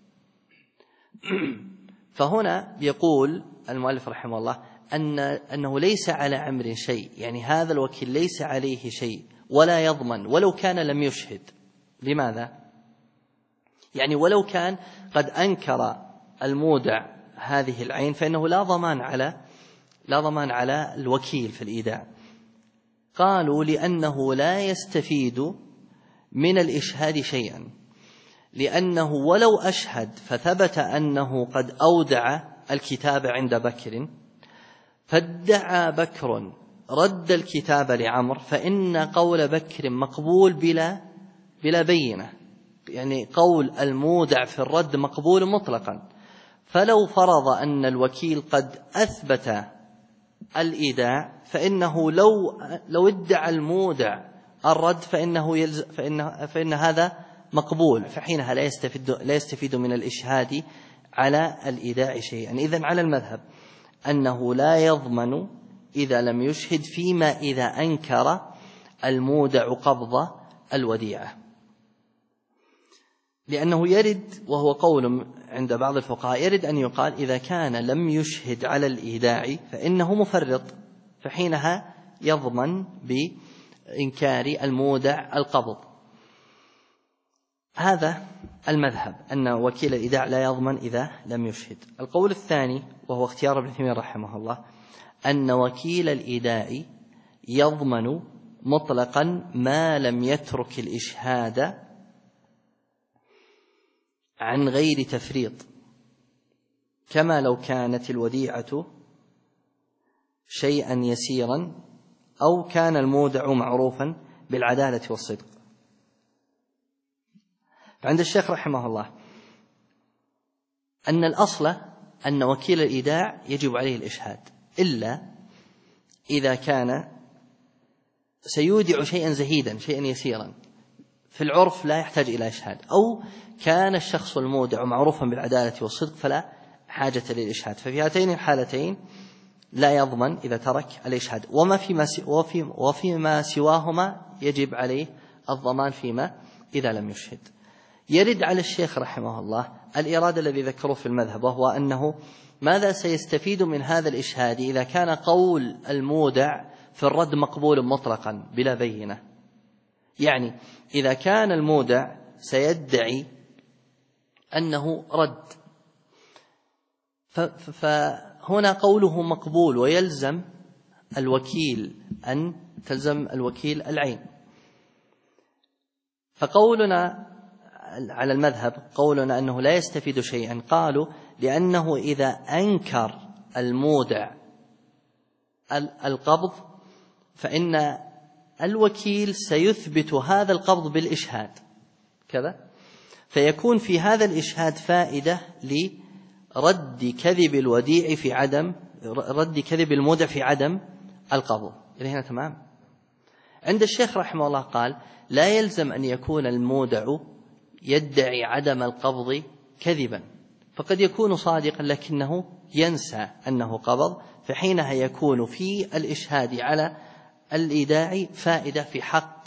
فهنا يقول المؤلف رحمه الله أنه ليس على عمرو شيء، يعني هذا الوكيل ليس عليه شيء ولا يضمن ولو كان لم يشهد. لماذا؟ يعني ولو كان قد أنكر المودع هذه العين فإنه لا ضمان على الوكيل في الإيداع. قالوا لأنه لا يستفيد من الإشهاد شيئا، لأنه ولو أشهد فثبت أنه قد أودع الكتاب عند بكر، فادعى بكر رد الكتاب لعمر، فإن قول بكر مقبول بلا بينة، يعني قول المودع في الرد مقبول مطلقا. فلو فرض أن الوكيل قد أثبت الإيداع فإنه لو ادعى المودع الرد فإن هذا مقبول، فحينها لا يستفيد من الإشهاد على الإيداع شيئا. إذن على المذهب أنه لا يضمن إذا لم يشهد فيما إذا أنكر المودع قبض الوديعة، لأنه يرد، وهو قول عند بعض الفقهاء، يرد أن يقال إذا كان لم يشهد على الإيداع فإنه مفرط، فحينها يضمن بإنكار المودع القبض. هذا المذهب أن وكيل الإيداع لا يضمن إذا لم يشهد. القول الثاني وهو اختيار ابن تيمية رحمه الله أن وكيل الإيداع يضمن مطلقا ما لم يترك الإشهاد عن غير تفريط، كما لو كانت الوديعة شيئا يسيرا أو كان المودع معروفا بالعدالة والصدق. فعند الشيخ رحمه الله أن الأصل أن وكيل الإيداع يجب عليه الإشهاد، إلا إذا كان سيودع شيئا زهيدا، شيئا يسيرا في العرف لا يحتاج إلى إشهاد، أو كان الشخص المودع معروفا بالعدالة والصدق فلا حاجة للإشهاد. ففي هاتين الحالتين لا يضمن إذا ترك الإشهاد، وفيما سواهما يجب عليه الضمان فيما إذا لم يشهد. يرد على الشيخ رحمه الله الإرادة الذي ذكره في المذهب، وهو أنه ماذا سيستفيد من هذا الإشهاد إذا كان قول المودع في الرد مقبول مطلقا بلا بينة. يعني إذا كان المودع سيدعي أنه رد، فهنا قوله مقبول، ويلزم الوكيل أن تلزم الوكيل العين. فقولنا على المذهب قولنا أنه لا يستفيد شيئا، قالوا لأنه إذا أنكر المودع القبض فإن الوكيل سيثبت هذا القبض بالإشهاد كذا، فيكون في هذا الإشهاد فائدة لرد كذب الوديع في عدم رد كذب المودع في عدم القبض. إلى هنا تمام. عند الشيخ رحمه الله قال لا يلزم أن يكون المودع يدعي عدم القبض كذبا، فقد يكون صادقا لكنه ينسى أنه قبض، فحينها يكون في الإشهاد على الإيداع فائدة في حق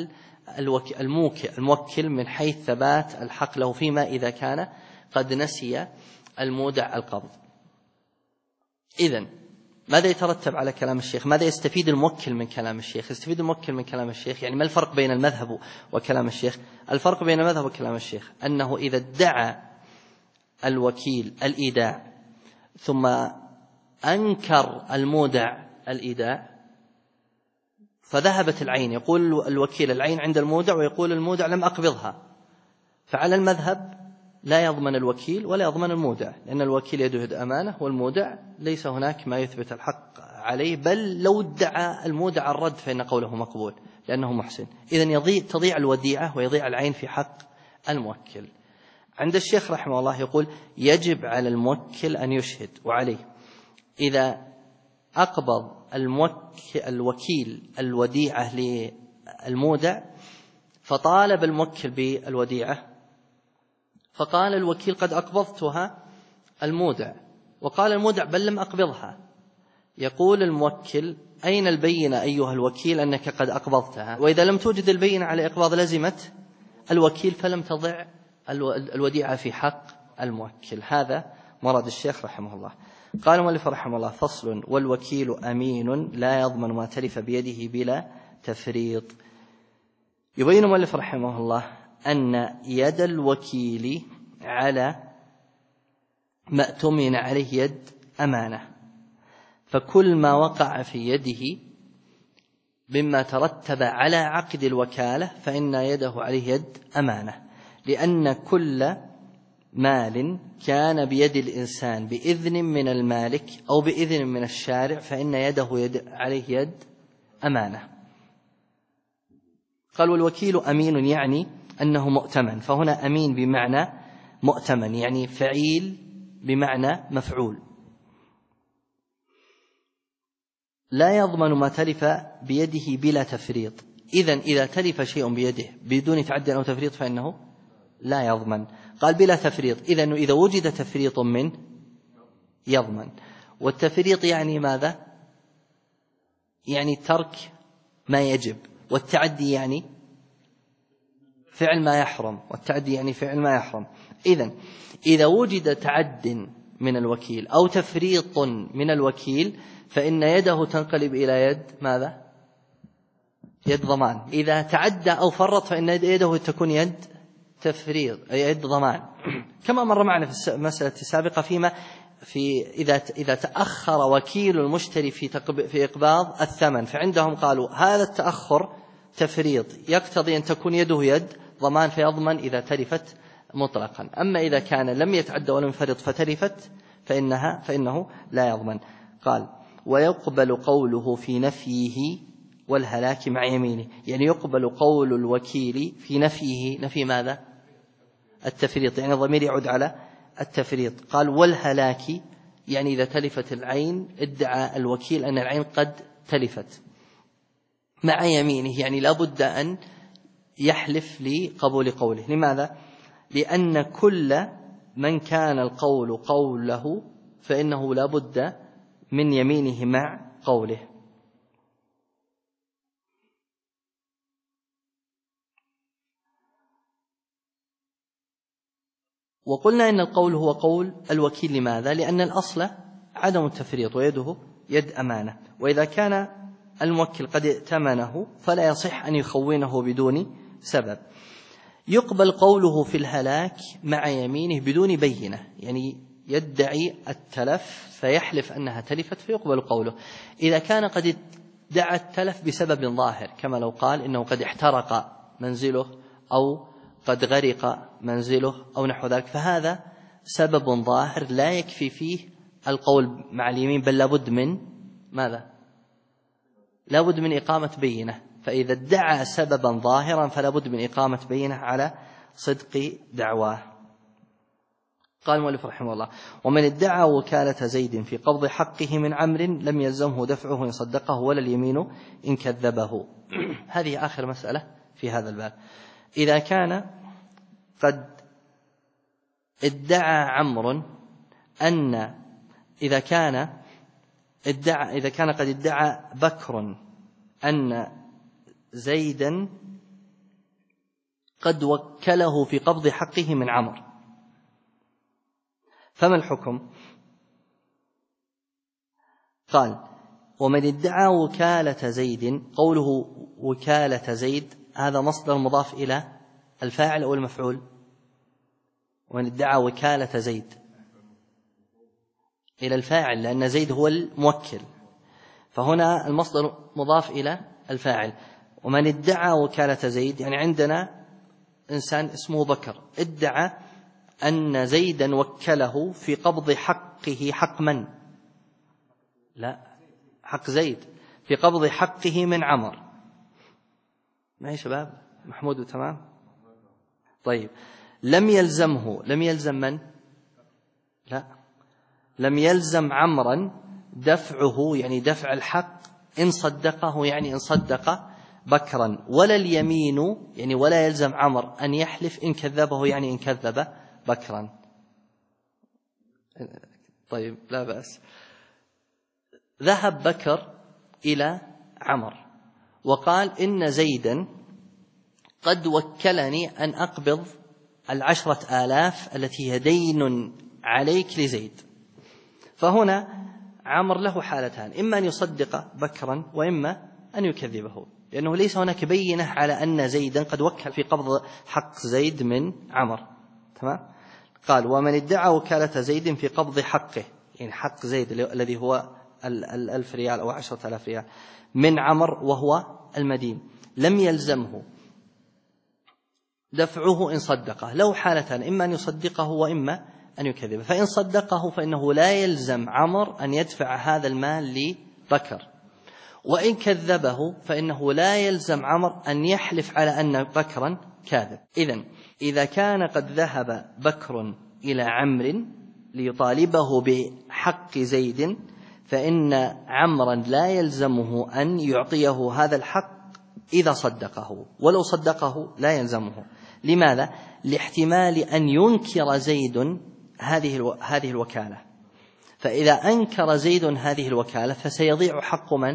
الموكل من حيث ثبات الحق له فيما إذا كان قد نسي المودع القبض. إذن ماذا يترتب على كلام الشيخ؟ ماذا يستفيد الموكل من كلام الشيخ؟ يستفيد الموكل من كلام الشيخ، يعني ما الفرق بين المذهب وكلام الشيخ؟ الفرق بين المذهب وكلام الشيخ أنه إذا ادعى الوكيل الإيداع ثم أنكر المودع الإيداع فذهبت العين، يقول الوكيل العين عند المودع ويقول المودع لم أقبضها، فعلى المذهب لا يضمن الوكيل ولا يضمن المودع، لأن الوكيل يده يد أمانة والمودع ليس هناك ما يثبت الحق عليه، بل لو ادعى المودع الرد فإن قوله مقبول لأنه محسن. إذن تضيع الوديعة ويضيع العين في حق الموكل. عند الشيخ رحمه الله يقول يجب على الموكل أن يشهد، وعليه إذا أقبض الوكيل الوديعة للمودع فطالب الموكل بالوديعة، فقال الوكيل قد أقبضتها المودع، وقال المودع بل لم أقبضها، يقول الموكل أين البينة أيها الوكيل أنك قد أقبضتها؟ وإذا لم توجد البينة على إقباض لزمت الوكيل فلم تضع الوديعة في حق الموكل. هذا مراد الشيخ رحمه الله. قال المؤلف رحمه الله فصل: والوكيل أمين لا يضمن ما تلف بيده بلا تفريط. يبين المؤلف رحمه الله أن يد الوكيل على ما اؤتمن عليه يد أمانة، فكل ما وقع في يده مما ترتب على عقد الوكالة فإن يده عليه يد أمانة، لأن كل مال كان بيد الإنسان بإذن من المالك أو بإذن من الشارع فإن يده عليه يد أمانة. قال والوكيل أمين يعني أنه مؤتمن، فهنا أمين بمعنى مؤتمن يعني فعيل بمعنى مفعول. لا يضمن ما تلف بيده بلا تفريط، إذن إذا تلف شيء بيده بدون تعدي أو تفريط فإنه لا يضمن. قال بلا تفريط، إذن إذا وجد تفريط منه يضمن. والتفريط يعني ماذا؟ يعني ترك ما يجب، والتعدي يعني فعل ما يحرم، والتعدي يعني فعل ما يحرم. إذن إذا وجد تعد من الوكيل أو تفريط من الوكيل فإن يده تنقلب إلى يد ماذا؟ يد ضمان. إذا تعدى أو فرط فإن يده تكون يد تفريط أي يد ضمان، كما مر معنا في المسألة السابقة إذا تأخر وكيل المشتري في إقباض الثمن، فعندهم قالوا هذا التأخر تفريط يقتضي أن تكون يده يد ضمان فيضمن إذا تلفت مطلقا. أما إذا كان لم يتعدى ولم يفرط فتلفت فإنه لا يضمن. قال ويقبل قوله في نفيه والهلاك مع يمينه، يعني يقبل قول الوكيل في نفيه، نفي ماذا؟ التفريط، يعني الضمير يعود على التفريط. قال والهلاك يعني إذا تلفت العين ادعى الوكيل أن العين قد تلفت مع يمينه، يعني لا بد أن يحلف لقبول قوله. لماذا؟ لأن كل من كان القول قوله فإنه لا بد من يمينه مع قوله. وقلنا إن القول هو قول الوكيل. لماذا؟ لأن الأصل عدم التفريط ويده يد أمانة، وإذا كان الموكل قد ائتمنه فلا يصح أن يخونه بدون سبب. يقبل قوله في الهلاك مع يمينه بدون بينة، يعني يدعي التلف فيحلف أنها تلفت فيقبل قوله. إذا كان قد ادعى التلف بسبب ظاهر كما لو قال إنه قد احترق منزله أو قد غرق منزله أو نحو ذلك، فهذا سبب ظاهر لا يكفي فيه القول مع اليمين، بل لابد من ماذا؟ لابد من إقامة بينة. فإذا ادعى سببا ظاهرا فلا بد من إقامة بينة على صدق دعواه. قال المؤلف رحمه الله ومن ادعى وكالة زيد في قبض حقه من عمرو لم يلزمه دفعه إن صدقه ولا اليمين إن كذبه. هذه آخر مسألة في هذا الباب. إذا كان قد ادعى عمرو أن إذا كان قد ادعى بكر أن زيدا قد وكله في قبض حقه من عمرو، فما الحكم؟ قال ومن ادعى وكالة زيد، قوله وكالة زيد هذا مصدر مضاف إلى الفاعل أو المفعول؟ ومن ادعى وكالة زيد إلى الفاعل، لأن زيد هو الموكل، فهنا المصدر مضاف إلى الفاعل. ومن ادعى وكالة زيد يعني عندنا إنسان اسمه بكر ادعى أن زيدا وكله في قبض حقه. حق من؟ لا، حق زيد، في قبض حقه من عمر. ما يا شباب؟ محمود تمام؟ طيب لم يلزم من؟ لا، لم يلزم عمرا دفعه يعني دفع الحق إن صدقه يعني إن صدق بكرا، ولا اليمين يعني ولا يلزم عمر أن يحلف إن كذبه يعني إن كذب بكرا. طيب لا بأس. ذهب بكر إلى عمر وقال إن زيدا قد وكلني أن أقبض 10,000 التي هي دين عليك لزيد. فهنا عمر له حالتان، إما أن يصدق بكرا وإما أن يكذبه. لأنه ليس هناك بينة على أن زيدا قد وكل في قبض حق زيد من عمر. تمام؟ قال ومن ادعى وكالة زيد في قبض حقه، يعني حق زيد الذي هو 1000 ريال أو 10,000 ريال من عمر وهو المدين، لم يلزمه دفعه إن صدقه. له حالتان، إما أن يصدقه وإما أن يكذبه. فإن صدقه فإنه لا يلزم عمر أن يدفع هذا المال لبكر، وإن كذبه فإنه لا يلزم عمر أن يحلف على أن بكرا كاذب. إذا كان قد ذهب بكر إلى عمرو ليطالبه بحق زيد فإن عمرا لا يلزمه أن يعطيه هذا الحق إذا صدقه، ولو صدقه لا يلزمه. لماذا؟ لاحتمال أن ينكر زيد هذه الوكالة، فإذا أنكر زيد هذه الوكالة فسيضيع حق من؟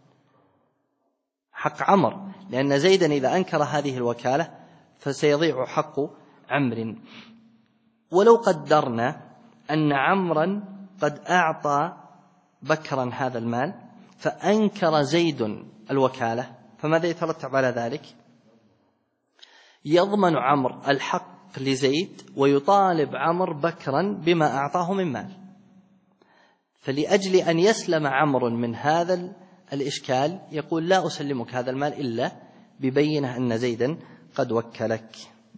حق عمر، لأن زيدا إذا أنكر هذه الوكالة فسيضيع حق عمرو. ولو قدرنا أن عمرا قد أعطى بكرا هذا المال فأنكر زيد الوكالة، فماذا يترتب على ذلك؟ يضمن عمرو الحق لزيد ويطالب عمرو بكرا بما أعطاه من مال. فلأجل أن يسلم عمرو من هذا الإشكال يقول لا أسلمك هذا المال إلا ببينة أن زيدا قد وكلك.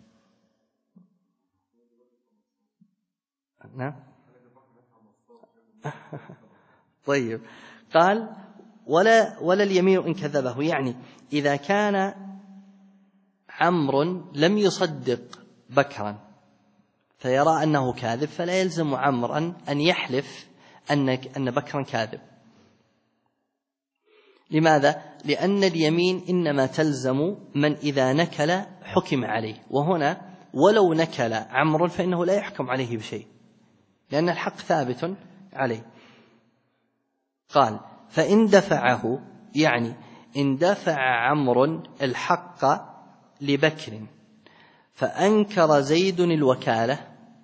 نعم. طيب، قال ولا اليمين إن كذبه، يعني إذا كان عمرو لم يصدق بكرا فيرى أنه كاذب فلا يلزم عمرا أن يحلف أن بكرا كاذب. لماذا؟ لأن اليمين إنما تلزم من إذا نكل حكم عليه، وهنا ولو نكل عمرو فإنه لا يحكم عليه بشيء لأن الحق ثابت عليه. قال فإن دفعه، يعني إن دفع عمرو الحق لبكر فأنكر زيد الوكالة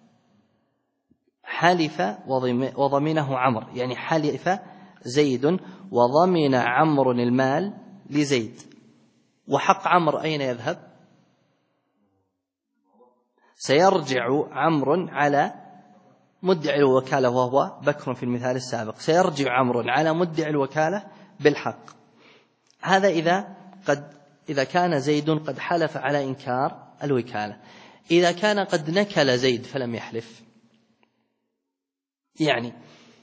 حلف وضمنه عمرو، يعني حلف زيد وضمن عمرو المال لزيد، وحق عمرو أين يذهب؟ سيرجع عمرو على مدعي الوكالة وهو بكر في المثال السابق، سيرجع عمرو على مدعي الوكالة بالحق. هذا إذا كان زيد قد حلف على إنكار الوكالة. إذا كان قد نكل زيد فلم يحلف، يعني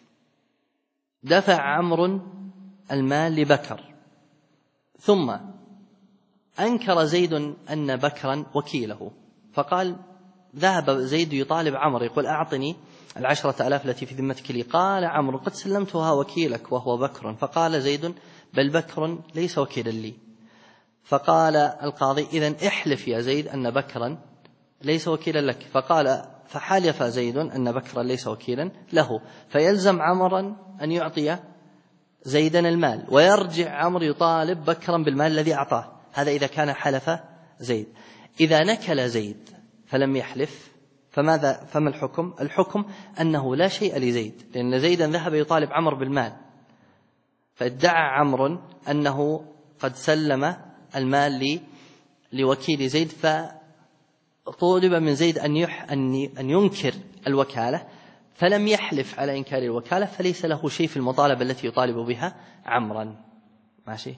دفع عمرو المال لبكر ثم أنكر زيد أن بكرا وكيله، فقال ذهب زيد يطالب عمرو يقول أعطني 10,000 التي في ذمتك لي. قال عمرو قد سلمتها وكيلك وهو بكر. فقال زيد بل بكر ليس وكيلا لي. فقال القاضي إذن احلف يا زيد أن بكرا ليس وكيلا لك. فحلف زيد أن بكرا ليس وكيلا له، فيلزم عمرا أن يعطي زيدا المال، ويرجع عمرو يطالب بكرا بالمال الذي أعطاه. هذا إذا كان حلف زيد. إذا نكل زيد فلم يحلف فما الحكم؟ الحكم أنه لا شيء لزيد، لأن زيدا ذهب يطالب عمرو بالمال، فادعى عمرو أنه قد سلم المال لوكيل زيد، فطولب من زيد أن ينكر الوكالة، فلم يحلف على إنكار الوكالة، فليس له شيء في المطالبة التي يطالب بها عمرا. ماشي؟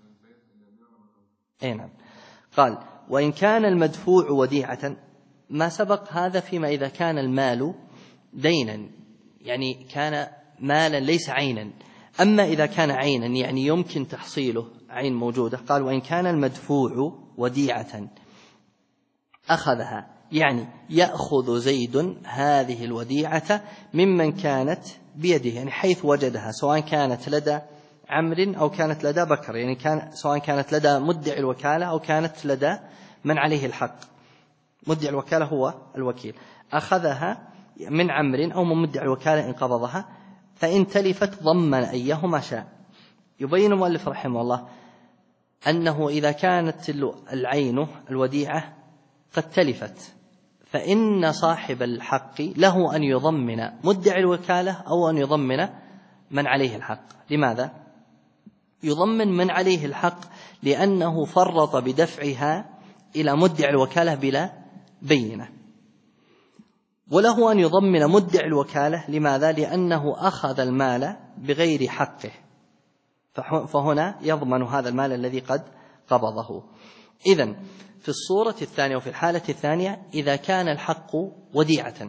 أي نعم. قال وإن كان المدفوع وديعة، ما سبق هذا فيما إذا كان المال دينا، يعني كان مالا ليس عينا. أما إذا كان عينا يعني يمكن تحصيله، عين موجودة، قال وإن كان المدفوع وديعة أخذها، يعني يأخذ زيد هذه الوديعة ممن كانت بيده، يعني حيث وجدها، سواء كانت لدى عمرو أو كانت لدى بكر، يعني سواء كانت لدى مدعي الوكالة أو كانت لدى من عليه الحق. مدعي الوكالة هو الوكيل، أخذها من عمرو أو من مدعي الوكالة إن قبضها، فإن تلفت ضمن أيهما شاء. يبين المؤلف رحمه الله أنه إذا كانت العين الوديعة قد تلفت فإن صاحب الحق له أن يضمن مدعي الوكالة أو أن يضمن من عليه الحق. لماذا؟ يضمن من عليه الحق لأنه فرط بدفعها إلى مدعي الوكالة بلا بينة، وله أن يضمن مدعي الوكالة. لماذا؟ لأنه أخذ المال بغير حقه، فهنا يضمن هذا المال الذي قد قبضه. إذن في الصورة الثانية وفي الحالة الثانية إذا كان الحق وديعة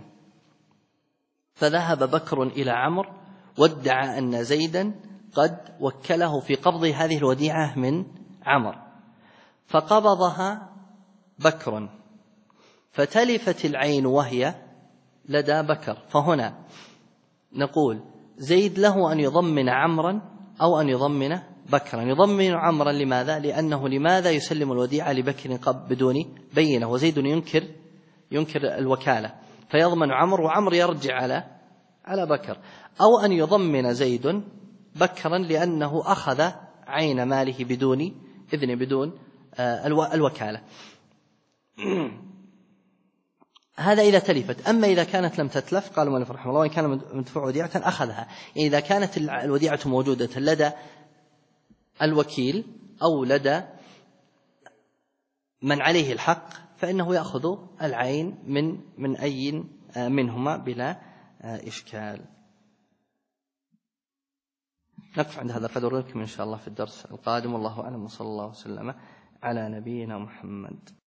فذهب بكر إلى عمرو وادعى أن زيدا قد وكله في قبض هذه الوديعة من عمرو، فقبضها بكر فتلفت العين وهي لدى بكر، فهنا نقول زيد له أن يضمن عمرا أو أن يضمن بكرا. يضمن عمرا لماذا؟ لأنه لماذا يسلم الوديعة لبكر بدون بينة، وزيد ينكر الوكالة، فيضمن عمر وعمر يرجع على بكر. أو أن يضمن زيد بكرا لأنه أخذ عين ماله بدون إذن، بدون الوكالة. هذا إذا تلفت. أما إذا كانت لم تتلف قال المؤلف رحمه الله إن كان مدفوع وديعة أخذها. يعني إذا كانت الوديعة موجودة لدى الوكيل أو لدى من عليه الحق فإنه يأخذ العين من أي منهما بلا إشكال. نقف عند هذا القدر، ونكمل إن شاء الله في الدرس القادم، والله أعلم، وصلى الله وسلم على نبينا محمد.